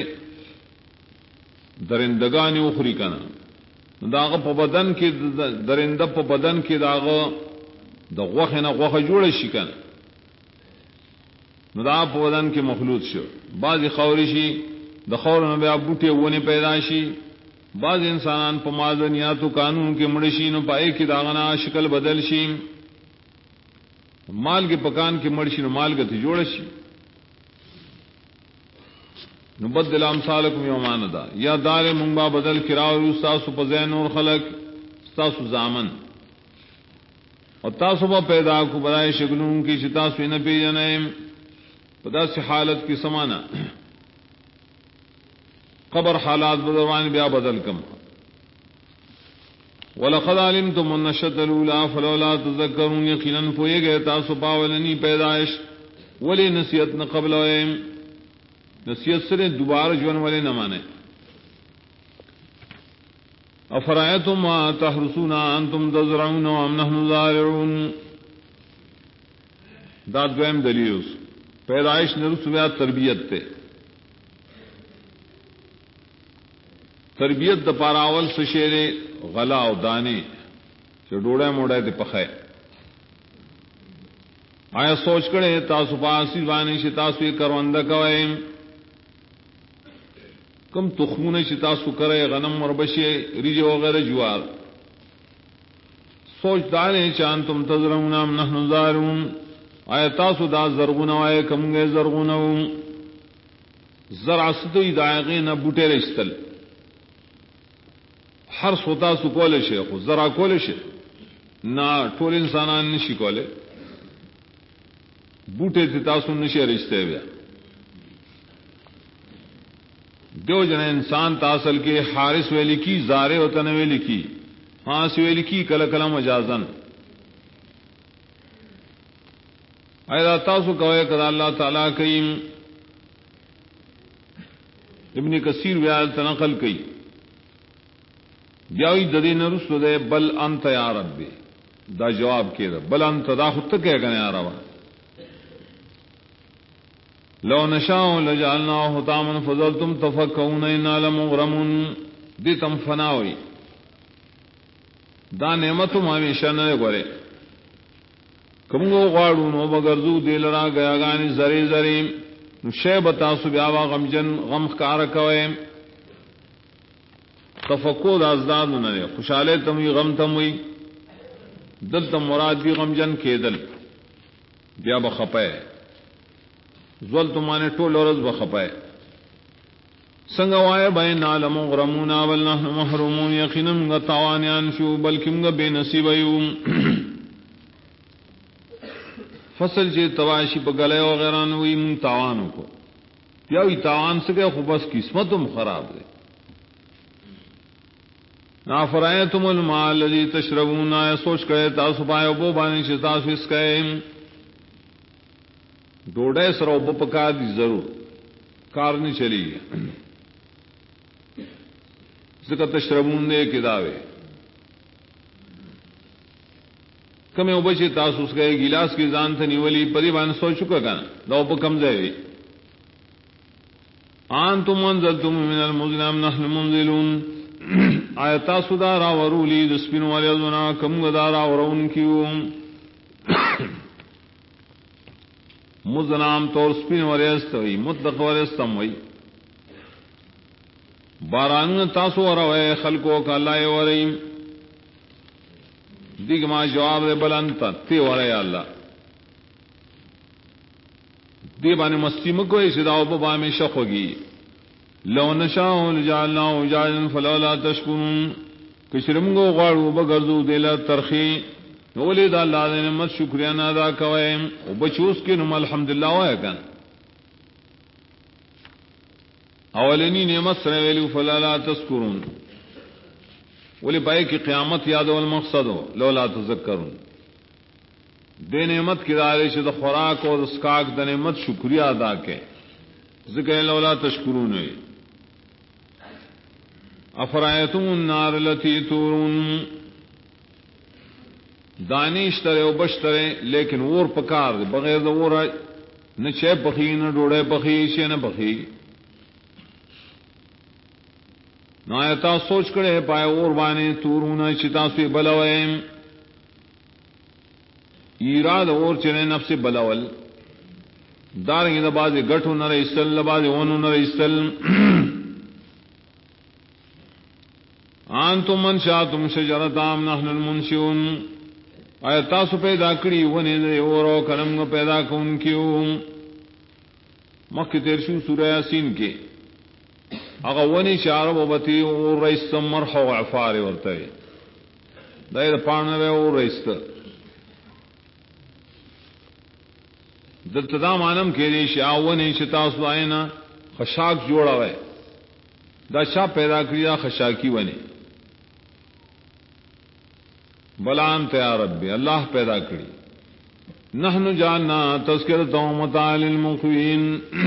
درندگانی اخری کنا داغ پا بدن کی درندہ پا بدن کی داغ دا غوخ نا غوخ جوڑ شی کنا نو دا پا بدن کی مخلوط شو بعض خورشی دا خور نبی بوٹے ونی پیدا شی بعض انسانان پا معدنیاتو قانون کے مڑشی نو پائے کی داغنا شکل بدل شی مال کے پکان کی مرشی نو مال گتی جوڑ شی نبدل امثالکم یومان دا یا دار منبا بدل کراو استاسو پا زین اور خلق استاسو زامن اور تاسو پا پیدا کو برائے شکلون کی چتاسو ان پی جنائم پدا سی حالت کی سمانا قبر حالات بدروان بیا بدل کم وَلَقَدْ عَلِمْتُمُ النَّشْأَةَ الْأُولَىٰ فَلَوْلَا تَذَكَّرُونَ یقیناً پوئے گئے تاسو پاولنی پیدائش ولی نصیحت نہ قبل ہوئے نصیحت سے دوبارہ جون والے نہ مانے افرأيتم ما تحرثون انتم تزرعون ام نحن الزارعون دا دویم دلیل پیدائش نرسویا تربیت تے تربیت دا پاراول سشیرے غلا او دانے جو ڈوڑے موڑے دے پخے آیا سوچ کرے تاسو پاسی بانے شی تاسو یہ کروندہ کوئے کم تخمون شی تاسو کرے غنم مربشی ریجے وغیرہ جوار سوچ دانے چان تم تزرعون ام نحن زارعون آیا تاسو دا زرغون آئے کم گئے زرغون زرع ستوی دائغی نا بوٹے رشتل ہر سوتا سو کولے شے خو ذرا کولے شے نا ٹول انسانان نشی کولے بوٹے تی تاسو نشی رشتے بیا دیو جن انسان تاصل کے حارس ویلی کی زارے ہوتا نے ویلی کی ہاں ویلی کی کل کلم مجازن ایدہ تاسو کوئے کدا اللہ تعالیٰ کئیم ابن کثیر ویال تنقل کئی بیاوی ددی نرسو دے بل انت یا ربی دا جواب کے دا بل انت دا خود تک کہہ گنے آرہا لو نشاؤ لجعلنا حتاما فضلتم تفکون انا لمغرمون دی تم فناوی دا نعمتم ہمیشہ نہ گورے کمگو غاڑون و بگرزو دیل را گیا گانی زری زری شیب تاسو بیاوا غمجن غم کارکوئے تفقود ازداد نہ خوشحالے تم غم تم ہوئی دل تم مراد بھی غم جن کے دل بیا بخپے زول تمانے ٹول عرض بخپے سنگوائے بین عالم غرمون ولنحن محرومون یقینم گا تاوانیان شو بلکم گا بے نصیب ایوم فصل چے تواشی پا گلے وغیرہ نوی من تاوانوں کو یاوی تاوان سکے خوبس قسمتم خراب دے نافرائیتم الماء الذی تشربون آیا سوچ کرے تاسو پائے بو بانی چھ تاسو اس کہے ڈوڑے سر اوبو پکا دی ضرور کار نہیں چلی ذکر تشربون دے کداوے کمیں اوبچے تاسو اس گئے گلاس کی زان تھا نیولی پری بان سو چکا کنا دو پا کم زیوی آنتم انزلتم من المزلام نحن منزلون آیتا سدارا ورولی دسپن والی ازونا کم گدارا ورون کیوم مزنام طور سپین والی استوئی مطلق والی استموئی باران تاسو وروئے خلقو کا اللہ وریم دیکھ ما جواب دے بلانتا تی ورے اللہ دی بانے مستی مکوئی صداو پا میں شخ ہوگی لو نشاؤ لجعلناو جاجن فلولا تشکرون کشرمگو غاڑو بگردو دیلا ترخی ولی دا اللہ دے نعمت شکریہ ادا کوئے و بچوس کے نم الحمدللہ ہوئے کن اولینی نعمت سرویلو فلولا تذکرون ولی پائے کی قیامت یاد والمقصد ہو لولا تذکرون دے نعمت کی دارے سے دا خوراک اور اسکاک دا نعمت شکریہ ادا کے ذکر لولا تشکرون ہے افرائیتم النار التي تورون دانش ترے و بش ترے لیکن اور پکار دے بغیر دا اور نہ چے پخی نہ ڈوڑے پخی چے نہ پخی نہ آیتا سوچ کرے پائے اور بانے تورون چتا سے بلوئے ایراد اور چنے نفس بلول دارنگی دا بازی گٹھو نہ رئیسل لبازی ونو نہ رئیسل آنتم منشاتم شجرتام نحن المنشئون آیتا سو پیدا کری ونی دے اورو کرم پیدا کون کیوں مکی تیرشو سورہ یاسین کے اگا ونی شارب وبتی اور رئیستم مرحو عفار ورطے دائر پانر اور رئیست دلتدا مانم کے لیے شاونی شتاس آئینا خشاک جوڑا ہوئے دا شاہ پیدا کیا خشاکی بنے بلان تیا ربی اللہ پیدا کری نحن جاننا تذکرتا متاع للمقوین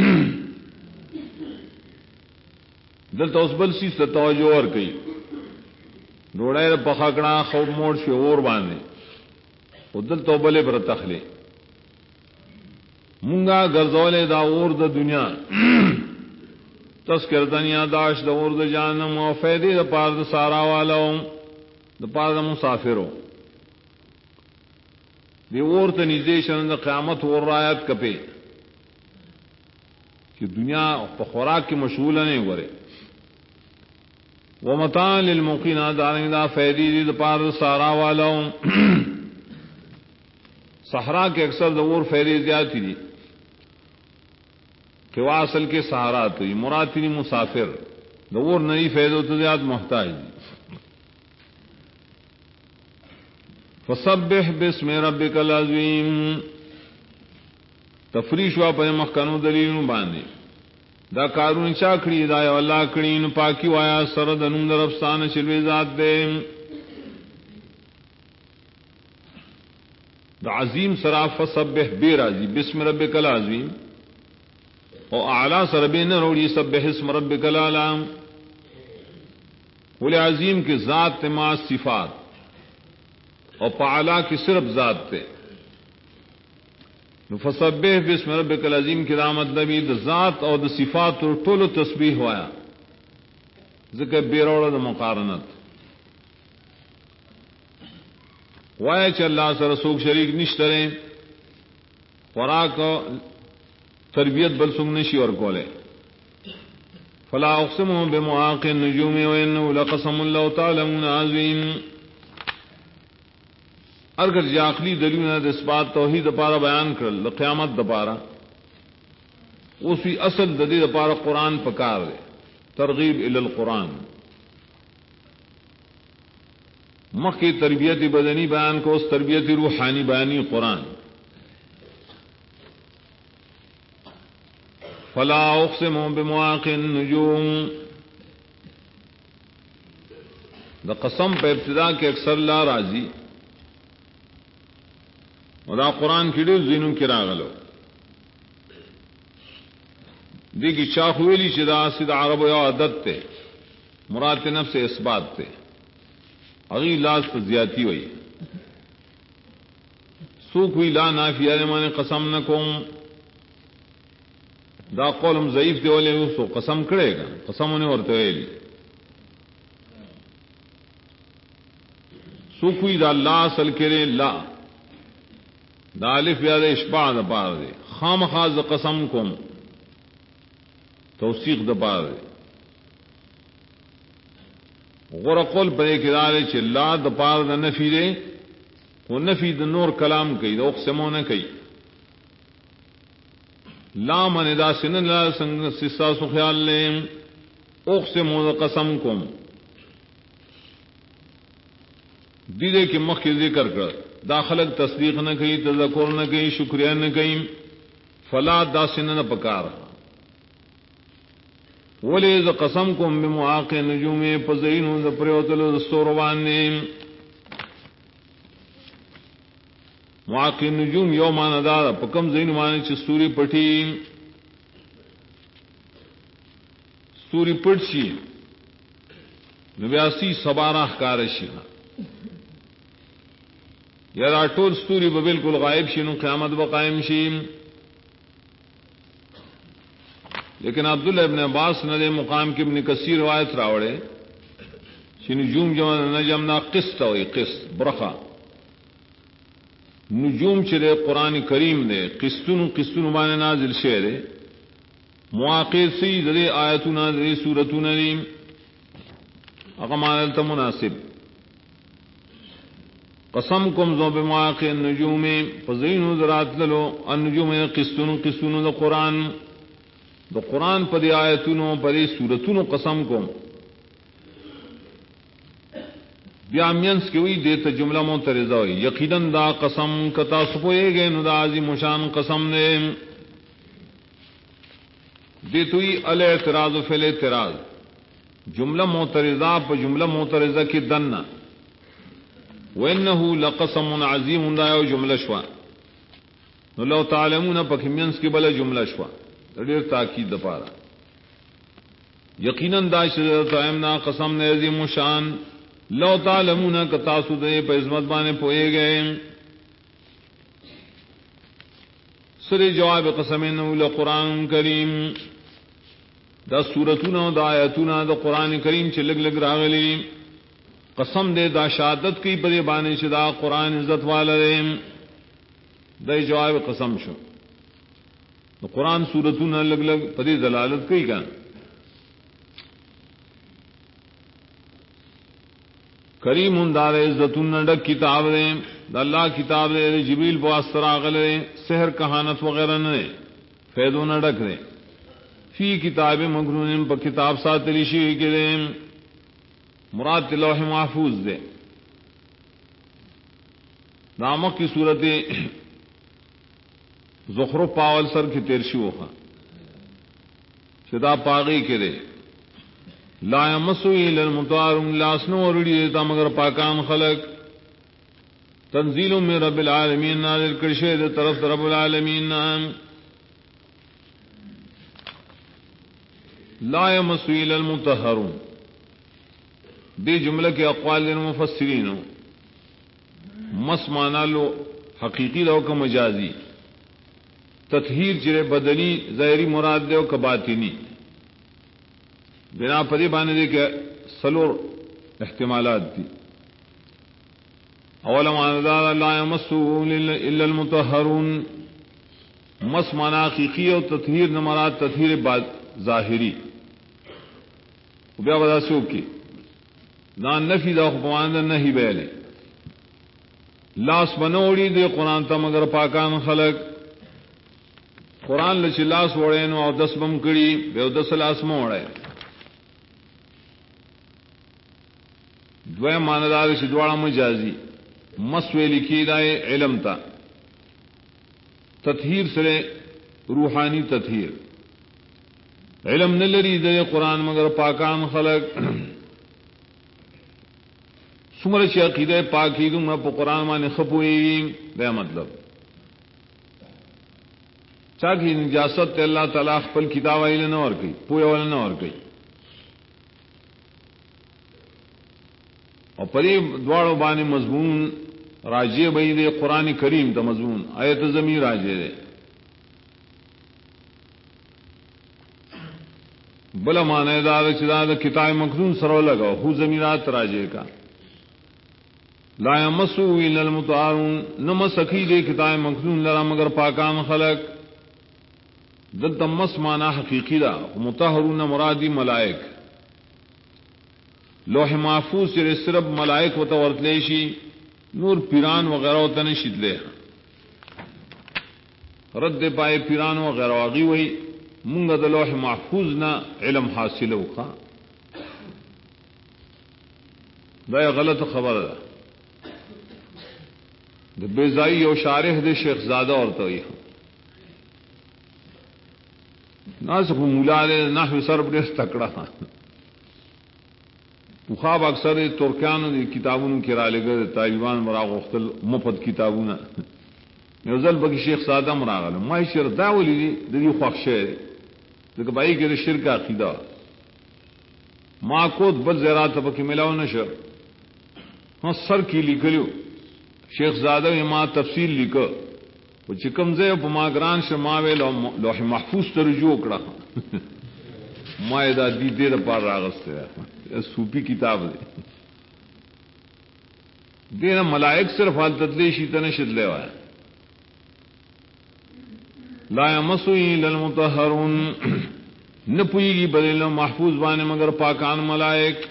دلتا اس بلسی سے توجہ اور کئی روڑے پخاکڑا خوب موڑ سے اور باندھے وہ دلتا بلے پر تخلے منگا گرزولے دا اور دا دنیا تذکرتن یاداش دا اور دا جانم و فیدی دا پار دا سارا والاو دا پار دا مسافرو دی اور تا نیزیشن دا قیامت اور رایت کپے کہ دنیا پا خوراک کی مشغول نہیں گورے ومتان للمقین دارنگ دا فیدی دی دا پار دا سارا والاو صحرا کے اکثر دا اور فیدی زیادتی دی کہ وہ اصل کے سہارا تو یہ مراتنی مسافر دور نئی فیض و تجاد محتاج فسبح باسم ربک العظیم تفریش وا پر مخکنو دلیل باندې دا کارون چاکڑی دا اللہ کڑین پاکی وایا سرد انم در افسان شلوی ذات دے دا عظیم سرا فسبح بے راضی باسم ربک العظیم او اعلی سربے نہ روڑی سبح اسم ربک الاعلی ولی عظیم کی ذات ما صفات اور پاعلی کی صرف ذات تے فسبح باسم ربک العظیم کی رامت نبی دا ذات اور دا صفات اور طول تسبیح ہوا ذکر بیروڑ دا مقارنت وائے چ اللہ سر سوک شریک نشترے خوراک تربیت بل سنگ نشی اور کولے فلا اقسم بمواقع النجوم وانه لقسم لو تعلمون عظیم اگر جاخلی دلیل اس بات توحید پارا بیان کر قیامت دپارا اسی اصل ددی دپارا قرآن پکار دے ترغیب الی القرآن مخ کی تربیت بدنی بیان کو اس تربیت روحانی بیانی قرآن فلا اقسم بمواقع النجوم دا قسم پہ ابتدا کے اکثر لا راضی اور دا قرآن کی ڈیر زینوں کی راغلو دیکھی چاخویلی چدا سید عرب یا عدد تے مراد نفس اثبات تے اگی لاز پر زیادتی ہوئی سو کوئی لا نافیہ نے مانے قسم نہ کوم دا قولم ضعیف دے والے سو قسم کرے گا قسم انہیں ورتے ویلی سو کوئی دا لا اصل کرے لا دا الف یا دے اشباع دا پار دے خام خاص دا قسم کوم توثیق دا پار دے غور قول پر ایک ادارے چھ لا دا پار دا نفی دے وہ نفی دا نور کلام کئی دا اقسمو نہ کئی لا من دا سنن لا سنگ سسا سو خیال لے اقسمو دا قسم کم دیدے کی مخ کی ذکر کر داخلت تصدیق نہ کئی تذکر نہ کئی شکریہ نہ کئی فلا دا سنن پکار ولی دا قسم کم بمواقع نجوم پزینو دا پریوتلو دا ستوروان مواقع نجوم یو مانا دارا پکم زین مانے چھ سوری پٹھی سوری پٹشی نویاسی سبارہ کارشی یا راٹور سوری بالکل غائب شینو قیامت بقائم شیم لیکن عبداللہ ابن عباس ندے مقام کی ابن کثیر روایت راوڑے چھ نجوم جو نجمنا قسط ہوئی قسط برخا نجوم چرے قرآن کریم دے قسطن بانے نازل شعر مواقع سی درے آیتنا درے سورتنا دے اقمان علتا مناسب قسم کم زو بمواقع النجوم فزین ذرات للو النجوم قسطن دا قرآن پا دے آیتنو پا دے سورتنو قسم کم بیا مینس کی ہوئی دیتا جملہ معترضہ ہوئی یقیناً دا قسم کتا سپوئے گئے نو دا عظیم شان قسم نے دیت ہوئی الاعتراض فی الاعتراض جملہ معترضہ پا جملہ معترضہ کی دننا وَإِنَّهُ لَقَسَمٌ عَظِيمٌ دا یو جملہ شوا نو لو تعلمون پا مینس کی بلا جملہ شوا دیر تاکید دا پارا یقیناً دا شدت امنا قسم نے عظیم شان لو تعلمون کتاسو دے پہ عظمت بانے پوئے گئے سر جواب قسم انہو لقرآن کریم دا سورتنا دا آیتنا دا قرآن کریم چھ لگ لگ راغلی قسم دے دا شہادت کی پدے بانے چھ دا قرآن عزت والا دے دا جواب قسم شو دا قرآن سورتنا لگ لگ پدے دلالت کی کان کریم دار عزتن ڈک کتاب دے دا اللہ کتاب دے جبریل بواسطہ راغل دے سحر کہانت وغیرہ نے فیدو نہ ڈک دے فی کتاب مکنون پا کتاب ساتری شیئی کے دے مراد لوح محفوظ دے نامک کی صورت زخرف پاول سر کی تیرشی وخا شدا پاغی کے دے لا یمسو الا المطهرون لاسنو وردی دیتا مگر پاکان خلق تنزیل من رب العالمین نازل کرشے دے طرف رب العالمین نام لا یمسو الا المطهرون دی جملہ کے اقوال دے مفسرین مس مانا لو حقیقی لو کا مجازی تطہیر چرے بدلی ظاہری مراد دے کا باطنی بنا پدی بانے دے کہ سلور احتمالات دی اولا ماندار لا یمسو الا المطهرون مس مانا حقیقی و تطہیر نمراد تطہیر ظاہری بیا بدا سوک کی نان نفی دا خبواندہ نہیں بیلے لاس بنوڑی دے قرآن تا مگر پاکان خلق قرآن لچی لاس وڑینو او دس بم کری بے دس لاس موڑے دوے ماندار سے دوڑا مجازی مسوے لکھی دائے علم تا تطہیر سرے روحانی تطہیر علم نلری دے قرآن مگر پاکان خلق سمر چی عقیدہ پاکی دوں میں پا قرآن مانے خپوئی دے مطلب چاکی نجاست تے اللہ تعالیٰ خپل کتاب آئیلے نور کی پویا والا نور کی اور پری دوڑ بانی مضمون راجے بھائی دے قرآن کریم تا مضمون آیت زمین راجے دے بلا معنی دار چدا دا کتاب مخزون سرو لگا ہو زمینات راجے کا لا یمسو الا المطہرون نمسکی دے کتاب مخزون لرا مگر پاکان خلق دلتا مس معنی حقیقی دا مطہرون مرادی ملائک لوح محفوظ سے صرف ملائک و تورتلیشی نور پیران وغیرہ تنشد لے رد پائے پیران وغیرہ واغی وہی منگا دا لوح محفوظ نہ علم حاصل ہوگا دا غلط خبر دا دا بیزائی و شارح دے شیخ زادہ اور توئی ناسخ مولا دے نحو سرب دے تکڑا خواب اکثر ترکیان دی کتابوں کی را لگا طالبان مراغ اختل مفت کتابوں یوزل بکی شیخ زادہ مراغ ما شر داولی دی دی خوخشے دیکھ بھائی کہ شرک عقیدہ ما کو بل زیرات پکی ملاو نشر ہاں سر کی لکھلیو شیخ زادہ ما تفصیل لکھو وہ چکم زے پما گران شماوے لوح محفوظ ترجو اکڑا ما ادا دی دیر پار راغستے صوفی کتاب دے دینا ملائک صرف حال تدلیشی تنشد لے وائے لا یمسو الا المطہرون نہ پوئی گی بدل محفوظ بانے مگر پاکان ملائک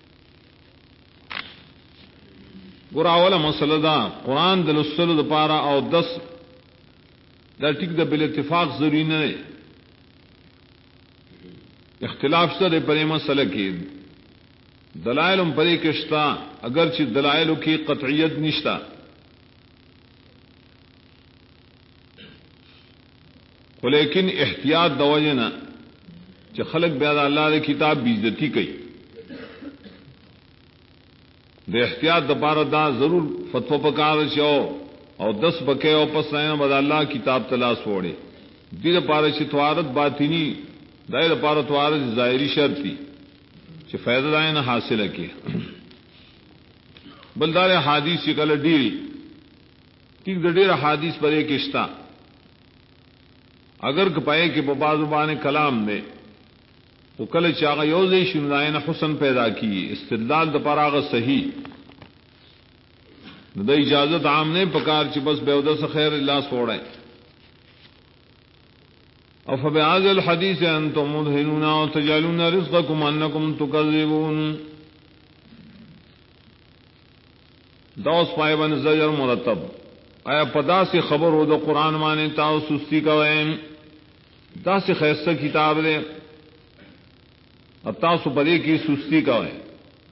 گراولا مسئلہ دا قرآن دل السل دا پارا او 10 دا ٹک دا بل اتفاق ضروری نہ اختلاف سر پرے مسئلہ کی دلائل پرے کشتا اگرچہ دلائل کی قطعیت نشتا لیکن احتیاط دوجنا کہ خلق بیاد اللہ دے کتاب بیزتی کئی دے احتیاط دپارہ دا ضرور فتو پکار چو اور 10 بکے او پس آئین بدا اللہ کتاب تلاش وڑے دیر پارا چھ توارت باطنی دائر پارا توارت ظاہری شرط تھی چھ فیض دائن حاصل کی بلدار حادیث چھ کل ڈیری ٹھیک دا ڈیر حادیث پر ایک اشتا اگر کپائے کہ ببا زبان کلام نے وہ کل چاغ یوزی شنائن حسن پیدا کی استدلال دپاراغ صحیح دا اجازت عام نے پکار چ بس بیودہ سے خیر اللہ سوڑے افبعض الحدیث انتم مدہنون وتجعلون رزقکم انکم تکذبون دوس پائے بن زجر مرتب آیا پدا سے خبر ہو دا قرآن مانے تاو سستی کا ویم دا سے خیستہ کتاب دے اب تاسو پدے کی سستی کا ویم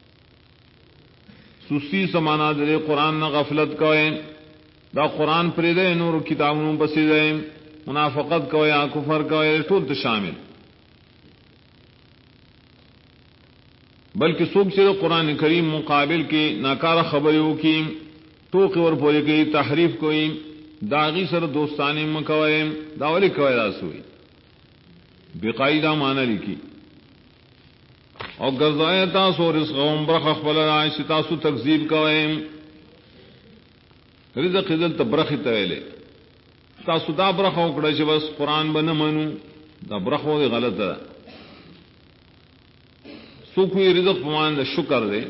سستی سمانا دے قرآن نہ غفلت کا ویم دا قرآن پر دے نور کتابوں بسی دے منافقت کا ویا کفر کا ویا ٹول شامل بلکہ سوک سے قرآن کریم مقابل کی ناکارہ خبریوں کی ٹوک اور پورے کی تحریف کوئی داغی سر دوستانی مکوئم داولی کوئی راسوئی بقاعدہ معنی لکھی اور گرزائے تاسو رزقهم برخ اخبر رائش تاسو تکذیب کوئم رزق ازل تبرخ تویلے تاسو دا برخ اکڑا چھ بس قرآن بنا منو دا برخ ہو دے غلط ہے سو کوئی رزق پمان دا شکر دے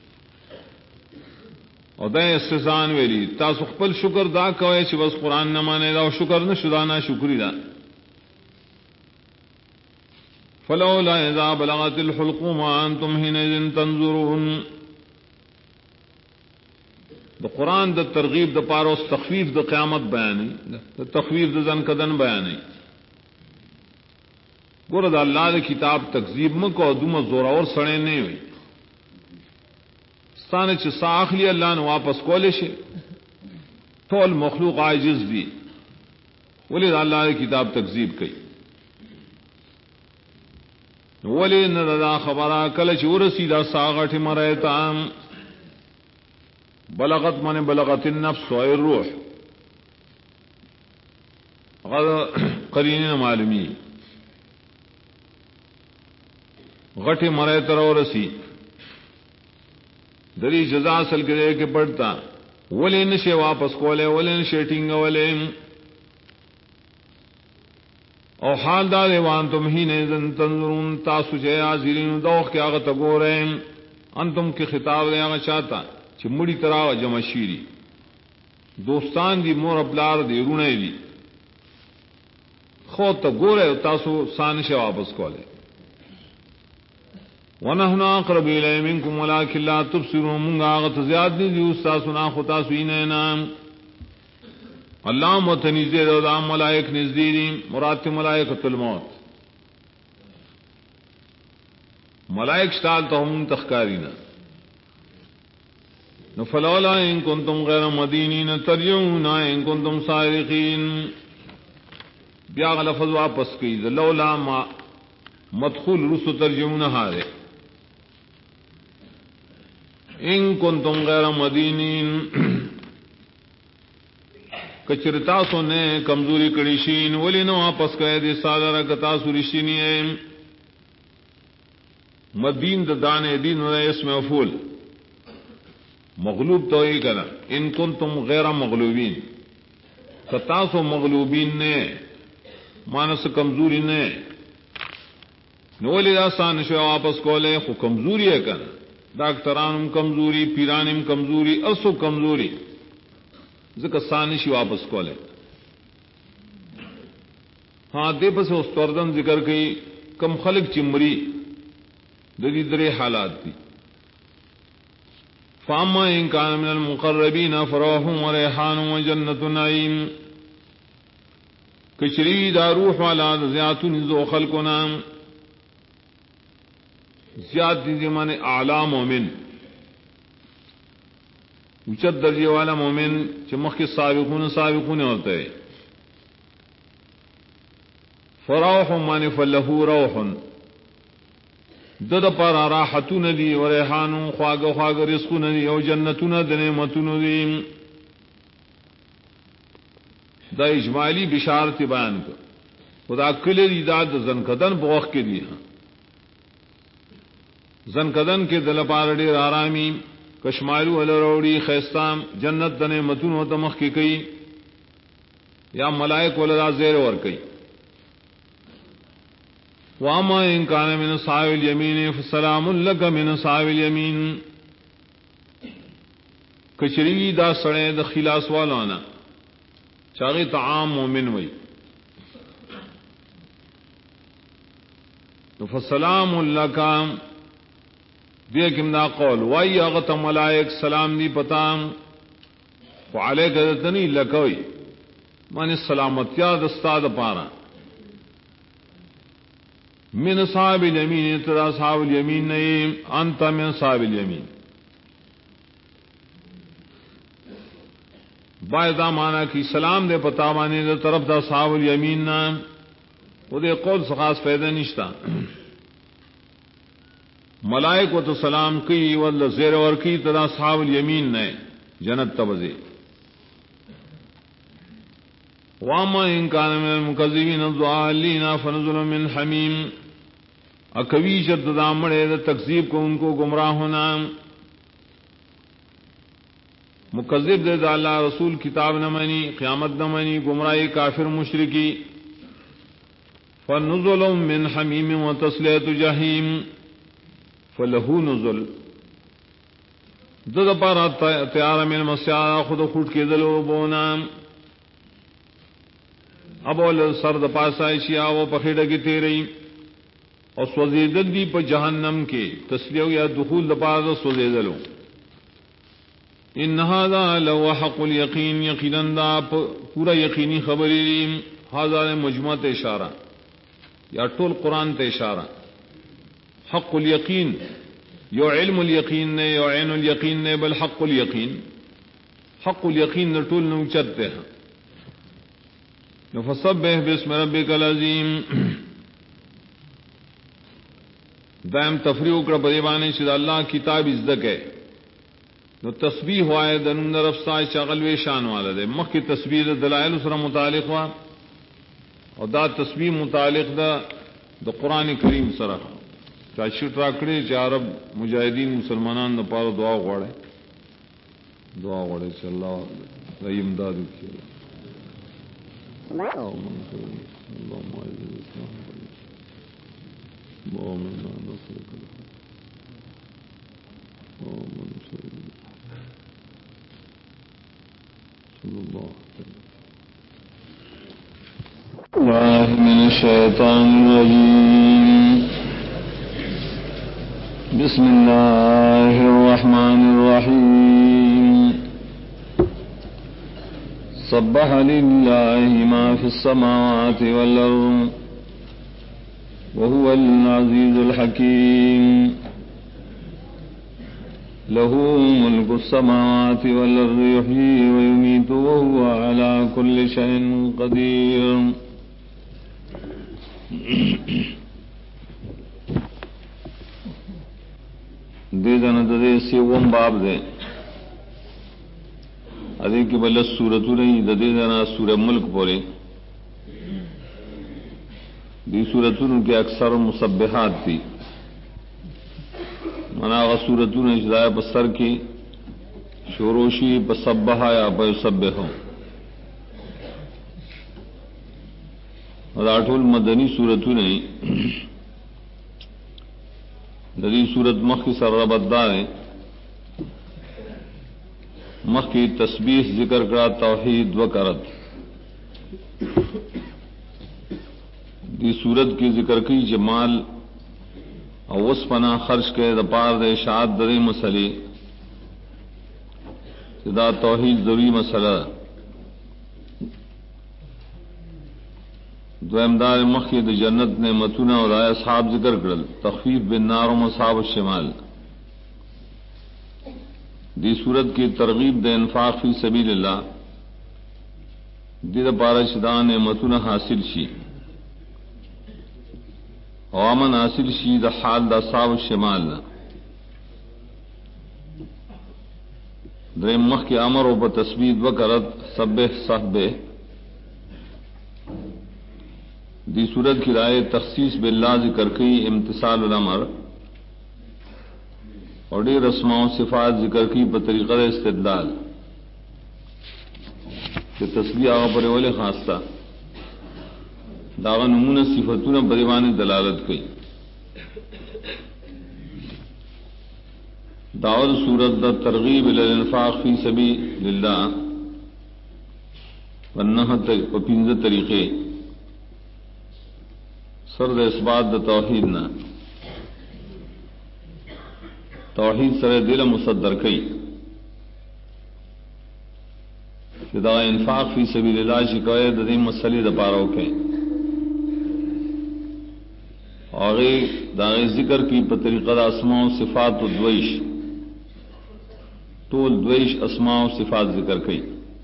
اور دا استحسان ویلی تاسو خپل شکر دا کوئے چھ بس قرآن نہ مانے دا شکر نہ شدا نہ شکری دا فلولا اذا بلغت الحلقوم وانتم حينئذ تنظرون دا قرآن دا ترغیب دا پاروس تخفیف دا قیامت بیانی دا تخفیف دا زن کدن بیانی گورا دا اللہ دا کتاب تکذیب مکو دوم زوراور سڑے نہیں ہوئی ستانے چھ ساخلی اللہ نے واپس کولے شے طول مخلوق عاجز دی ولی دا اللہ دا کتاب تکذیب کئی ولی ندا خبرہ کلچ ورسی دا ساغٹ مرائتام بلغت من بلغت النفس و الروح قرینین معلومی غٹ مرائت رو رسی دری جزا اصل کرے کہ پڑتا ولے نشے واپس کولے ولے نشے ٹینگا ولے او حال دا دیوان تم ہی نیزن تنظرون تاسو چے آزیرین دوخ کے آغا تگو رہے انتم کی خطاب دے آغا چاہتا چھ مڑی تراو جمع شیری دوستان دی مور اپلار دی رونے دی خود تگو رہے تاسو سانشے واپس کولے وَنَحْنُ أَقْرَبُ إِلَيْهِ مِنكُمْ وَلَكِنْ لَا تُبْصِرُونَ منگا آغت زیاد دی استاسنا خطا سوینینا اللہ متنزدے دا ملائک نزدیری مراد ملائکۃ الموت ملائک شتال تو ہم تخکارینا فلولا ان کنتم غیر مدینین ترجعون ان کنتم صادقین بیا لفظ واپس کی لولا ما مدخول رسو ترجعون ہارے ان کنتم غیر مدینین کچرتا سو نے کمزوری کڑیشین ولی نو واپس کہے دی سالر کتا سورشینی ہے مدین دانے دین اس میں افول مغلوب تو ہی کرا ان کنتم غیر مغلوبین کتا سو مغلوبین نے مانس کمزوری نے نولی آسان شو واپس کولے خو کمزوری ہے کنا ڈاکٹرانم کمزوری پیرانم کمزوری اسو کمزوری ذکر سانشی واپس کولے ہاں دے پس اس توردن ذکر کی کم خلق چمری دری درے حالات دی فاما ان کان من المقربین فروح و ریحان و جنت نعیم کچری دا روح والا زیادتون زو خلقنا زیاد دی زمان اعلی مومن اچت درجے والا مومن چمخ کے سابقون ہوتا ہے فروح من فلہو روح دد پر راحتون دی و ریحانو خواگ رزقون دی او جنتون دی نعمتون دی دا اجمالی بشارت بیان کو خدا کلی دی داد زنکدن بوخ کے دی زنکدن کے دل پارڑی آرامی کشمالو الروڑی خیستام جنت دنے متون و تمخ کی کئی یا ملائک ولدا زیر ور کئی واما ان کان من صاحب الیمین فسلام لک من صاحب الیمین کچری دا سڑے دا خلاص والانا چاگی طعام مومن وئی فسلام لک دیکھم دا قول وائی اغت ملائک سلام دی پتام وعلیک دتنی لکوئی من سلامتیا دستا دا پارا من صاحب الیمین ترا صاحب الیمین نئیم انت من صاحب الیمین باید مانا کی سلام دے پتا مانی دے طرف دا صاحب الیمین نام وہ دے قول سخاص پیدا نشتا ملائک و تو سلام کی واللہ زیر ورکی تدا صحاب الیمین نے جنت تبزی واما ان کان من المکذبین الضالین فنزل من حمیم اکوی شد دامڑے دا تکذیب کو ان کو گمراہ ہونا مکذب دے دا اللہ رسول کتاب نہ منی قیامت نہ منی گمراہی کافر مشرکی فنزل من حمیم و تسلیت جہیم فلہو نزل دد پارا تیار من مسیارا خود خود کے دلو بونا اب سرد پاسائشی آو پخیڑا کی تیرئی اور سوزیدل دی پا جہنم کے تسلیو یا دخول دپارا سوزیدلو ان هذا لو حق الیقین یقیناً دا پورا یقینی خبری دی هذا مجموعت اشارہ یا طول قرآن تے اشارہ حق الیقین یو علم الیقین نے یو عین الیقین نے بل حق الیقین حق الیقین نے طول نوچتے ہیں فسبح باسم ربک العظیم دائم تفریح اکڑا بدیبانی شد اللہ کتاب ازدک ہے نو تسبیح ہوائے دنون رفسائی شغلوی شان والا دے مخ کی تسبیح دلائل اسرا متعلق ہوا اور دا تسبیح متعلق دا قرآن کریم سرح چاشٹ راکڑے چارب مجاہدین مسلمانان نہ پارو دعا غواړي چې الله رحم امداد وکړي. اللهم اعز الاسلام اللهم انا نسألك اللهم صلى الله من الشيطان الرجيم. بسم الله الرحمن الرحيم. سبح لله ما في السماوات والأرض وهو العزيز الحكيم. له ملك السماوات والأرض يحيي ويميت وهو على كل شيء قدير. دے جنت دے سیوم باب دے ادے کی بل سورت نہیں ددے جنا سورہ ملک پورے دی سورتوں کے اکثر مسبحات تھی منا سورتوں نے ہدایہ بسر کی شوروشی بسبحا یا بسبحو راٹول مدنی سورتوں نے ندی سورت مخ کی سربدار مخ کی تسبیح ذکر کرا توحید و کرت دی سورت کی ذکر کی جمال اوس پنا خرچ کے دپار دے شاد دری مسئلے دا توحید ضروری مسئلہ دوامدار مخید جنت نے متونہ اور آیا صحاب ذکر کرل تخفیف بن نار و مصاب الشمال. دی صورت کی ترغیب دے انفاق فی سبیل اللہ دی دا پارا شدان متونہ حاصل شی اوامن حاصل شی دا حال دا صحاب الشمال درم مخ کے امر و بتسبید و کرت سبح صحبہ. دی صورت کی رائے تخصیص باللہ ذکر کی امتثال الامر اور ڈی رسماؤں صفات ذکر کی بطریقہ استدلال کہ تسبیح آغا پر اول خاصتا داغا نمونہ صفتون بریوان دلالت کی. دعوت صورت دا ترغیب الانفاق فی سبیل اللہ ونہا پپینز طریقے سرد اثبات دا توحید نہ توحید سر دل مصدر کئی دا انفاق فی سبیل اللہ شکوئے دا مسئلے دا پارو کے آغی دا ذکر کی پطریقہ دا اسماء و صفات و دویش طول دویش اسماء و صفات ذکر کئی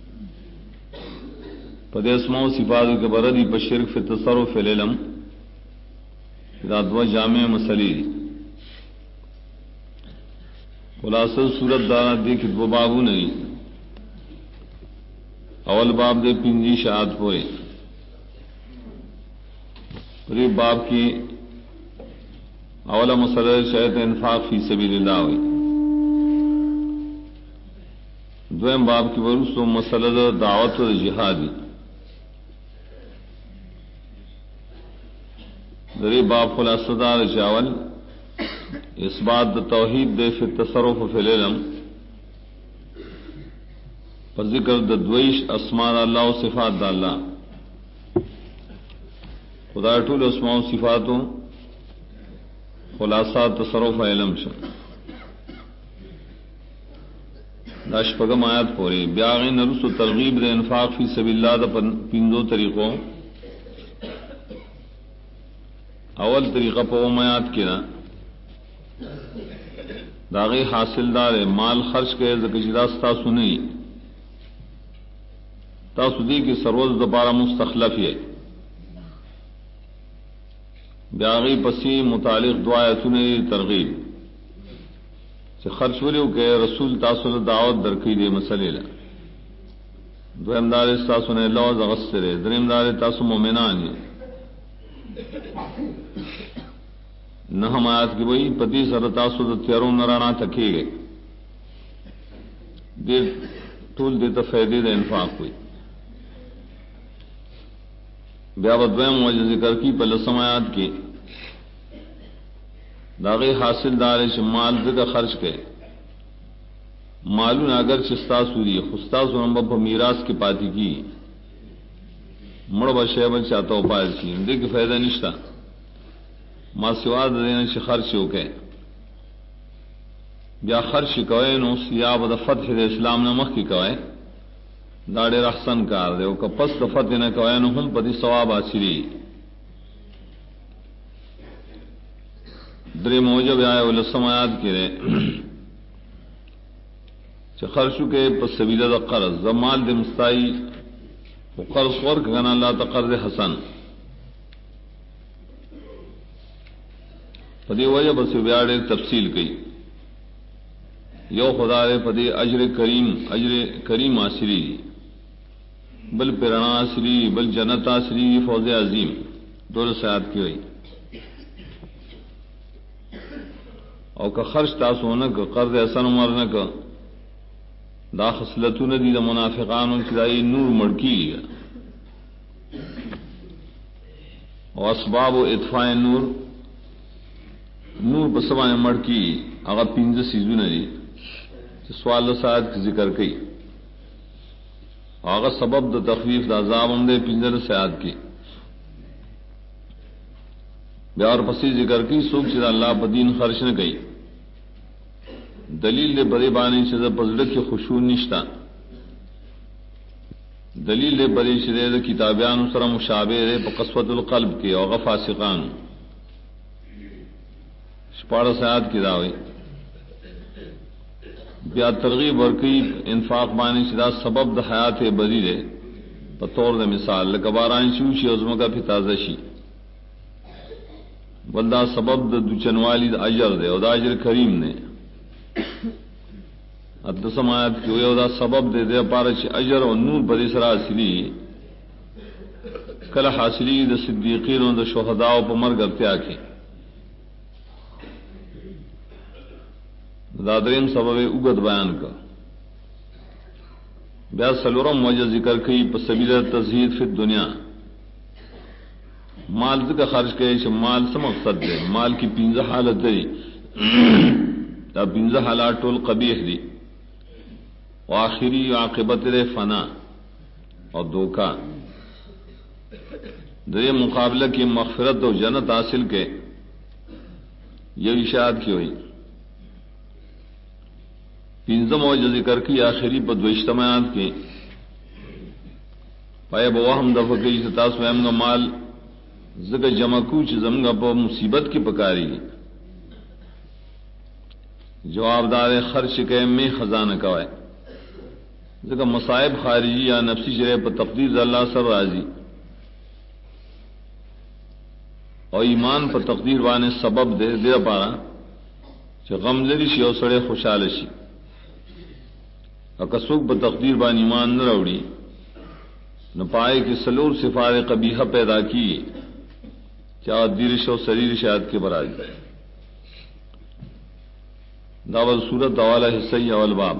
پدے اسماء و صفات کے بردی پر شرک فی تصرف فی العلم دا دو جامع مسئلے خلاصہ صورت دارا دیکھ دو بابو نہیں اول باب دے پنجی شہاد پورے پوری باب کی اولا مسئلہ شاید انفاق فی سبیل اللہ ہوئی. دویم باب کی ورس و مسئلہ دعوت و جہادی دری باب خلاصہ دار چاول اثبات توحید دے فی التصرف فی العلم پر ذکر دویش اسماء اللہ و صفات دا اللہ خدا ٹول اسماء و صفاتوں خلاصہ تصرف علم شا داشپگم آیات پوری بیاغی نرس و ترغیب دے انفاق فی سبیل اللہ دا پندو طریقوں اول طریقہ پا امیات کنا داغی حاصل دار مال خرچ کے زکجداس تاسو نہیں تاسو دی کی سروز دپارا مستخلف ہے بیاغی پسی متعلق دعایتون ترغیب سے خرچ ولیو کہ رسول تاسو دعوت درکی دے مسئلے لا دویم دار تاسو نے لوز غصرے دریم دار تاسو مومنان ہے نہ ہم آیات کی وہی پتی سرتا سود تیروں نرانا تکے گئے دیر ٹول دیتا فیدے دے انفاق ہوئی بیا بدویم وجہ ذکر کی پہلے سمایات کی داغی حاصل دار مال کا خرچ کے معلوم اگر چستا سوری خستا سنمب میراث کی پاتی کی مڑ بشیبل چاہتا ہو پائے کی دیکھ فائدہ نشتا ما سوا دینا سے خرچ ہو کے یا خرچ کوئے نو سیاب د فتح اسلام نمک کی کوئے داڑے رحسن کار دے کا پس فتح نہ کوئے نو ہم پتی ثواب حاصلی درے موجب آئے ولسمایات کی رے خرچ کے پس سبیل دا قرض زمال دے مستائی قرض ورک گنا اللہ تا قرض حسن پدی وجہ بس بیاڑے تفصیل کی یو خدا رے پدی اجر کریم آسری بل پیرنا آسری بل جنت آسری فوز عظیم دور سیاد کی ہوئی اور کا خرچ تاسو نہ کا قرض حسن عمر نہ کا دا خصلتون دی دا منافقانو چدائی نور مڑکی و اسباب و اطفاء نور بسبان مڑکی اگا پینز سیزون دی سوال ساعت کی ذکر کی آغا سبب دا تخفیف دا عذاب ہم دے پینزر سیاد کی بیار پسی ذکر کی سوک چدا اللہ بدین خرچ نہ گئی دلیل دے بڑے بانی چیز پزڑک کی خشوع نشتا دلیل دے بڑے چیز کتابیان سر مشابہ رے پا قسوت القلب کے اور فاسقان شپاڑا سیاد کی داوئی بیا ترغیب ورکی انفاق بانی چیزا سبب دا حیات بری رے بطور دا مثال لکباران شوشی عظمہ کا پی تازہ شی بلدا سبب دا دوچنوالی دا اجر دے اور دا اجر کریم نے ادسم آیت کی ہوئے دا سبب دے دے پارچ اجر و نور بری سر حاصلی کل حاصلی دا صدیقین و دا شہداء و پمر کرتے آکے دادرین سبب اگت بیان کا بیا سلورم وجہ ذکر کی پس سبیل تزہید فی الدنیا مال ذکر خرچ کرے چھ مال سے مقصد دے مال کی پینزہ حالت دے دا پینزہ حالات ٹول قبیح دی وآخری عاقبت دے فنا اور دھوکا دے مقابلہ کی مغفرت و جنت حاصل کے یہ اشاعت کی ہوئی پینزم وجہ ذکر کی آخری پد و اجتماعات کے پائے بواہم دفع کی ستاس ویم گا مال ذکر جمع کوچ زمگا پا مصیبت کی پکاری جواب دار خرچ کے میں خزانہ کوئے ذکر مصائب خارجی یا نفسی شرح پر تقدیر اللہ سر راضی اور ایمان پر تقدیر وانے سبب دے دے پارا چھ غم لری شی اور سڑے خوشحال شی اور کسوک پر تقدیر بان ایمان نہ روڑی نہ پائے کہ سلور صفار قبیحہ پیدا کی کیا دیرش و سریر شاید کے برائے دعوت صورت والا حصہ اول باب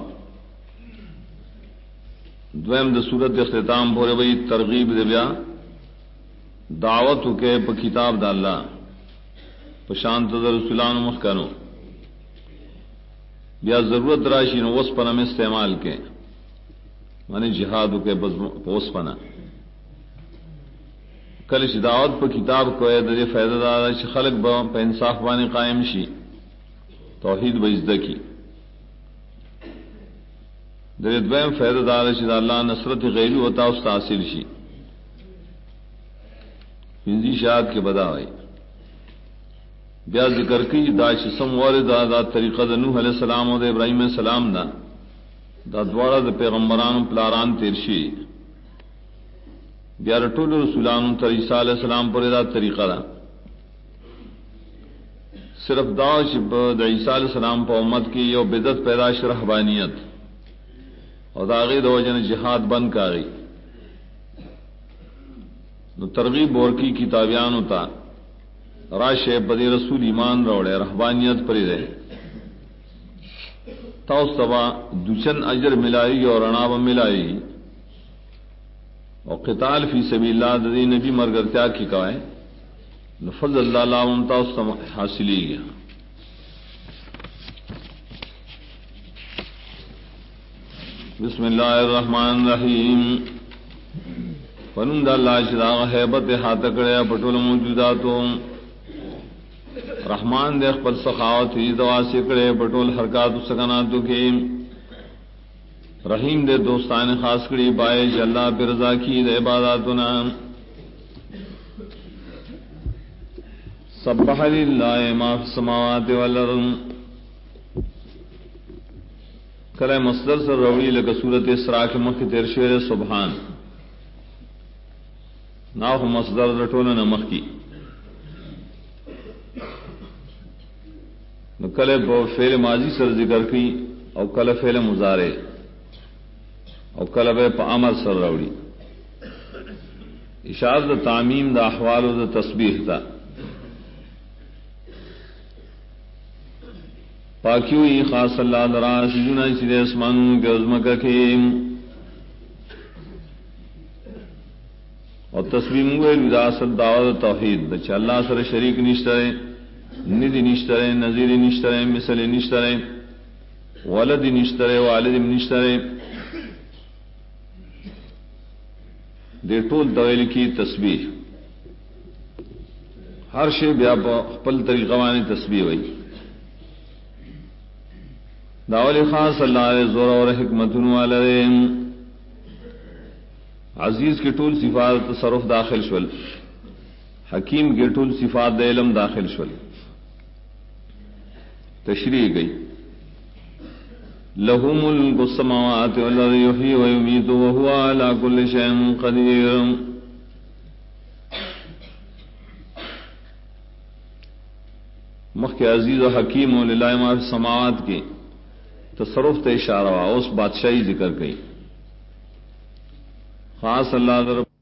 دویم د صورت اختتام بھورے بھئی ترغیب دے بیا دعوت کے پا کتاب دا اللہ پشانت دا رسولان مخکنو بیا ضرورت راشی نو وس پنا میں استعمال کے معنی جہاد کے وس پنا کلش دعوت پا کتاب کو دے فیضہ دادا چھ خلق با پا انصاف بانی قائم شی توحید بجدہ کی در دویم فیضہ دادا چھ دا اللہ نصرت غیری ہوتا اس تاثیر شی ہندی شاہد کے بدا ہوئی بیا ذکر کی دا چھ سموار دا طریقہ دا نوح علیہ السلام و دا ابراہیم علیہ السلام دا دوارا دا پیغمبران پلاران تیرشی بیا رٹول رسولان تر عیسیٰ علیہ السلام پر دا طریقہ دا صرف دا چھ دا عیسیٰ علیہ السلام پا امت کی یو بدت پیداش رہبانیت اور دا غیر دو جن جہاد بند کا گئی نو ترغیب اور کی کتابیان ہوتا راشے پدی رسول ایمان روڑے رہبانیت پری دے توسبا دوچن اجر ملائی اور عناب ملائی اور قتال فی سبیل اللہ دی نبی مرگرتیا کی کہے فضل اللہ لهم توسب حاصلی گیا. بسم اللہ الرحمن الرحیم. فنند اللہ شراغ حیبت حاتکڑیا پٹول موجوداتو رحمان دے اخبر سخاوت ہی دواسی کڑے پٹول حرکات سکناتو کی رحیم دے دوستان خاص کڑی بائے اللہ پر رضا کی دے عباداتنا. سبح للہ ما فی السماوات والارض کلے مصدر سر روڑی لگا صورت اسراء کے مخ تیر شعر سبحان ناو مصدر رٹونا نمخ کی کلے فعل ماضی سر ذکر کی او کلے فعل مضارع او کلے پا امر سر روڑی اشار دا تعمیم دا احوال و دا تسبیح دا پاکیوئی خاص اللہ درا سجنہ سیدے اسمانوں کے عظمکہ کے اور تسبیم ہوئے وراثت دعوت توحید بچہ اللہ سر شریک نشترے ندی نشترے نظیر نشترے مثل نشترے ولد نشترے والد نشترے دے ٹول طویل کی تسبیح ہر شے بیا پل طریقہ وانی تسبیح ہوئی داولی خاص اللہ علیہ زور اور حکمت والے عزیز کی ٹول صفات تصرف داخل شول حکیم کی ٹول صفات دے علم داخل شول تشریح گئی لہ ملک السماوات والارض یحیی و یمیت وهو علی کل شیء قدیر. مخ کے عزیز و حکیم و للہ ما فی السماوات کے تصرف تے اشارہ اس بادشاہی ذکر گئی خاص اللہ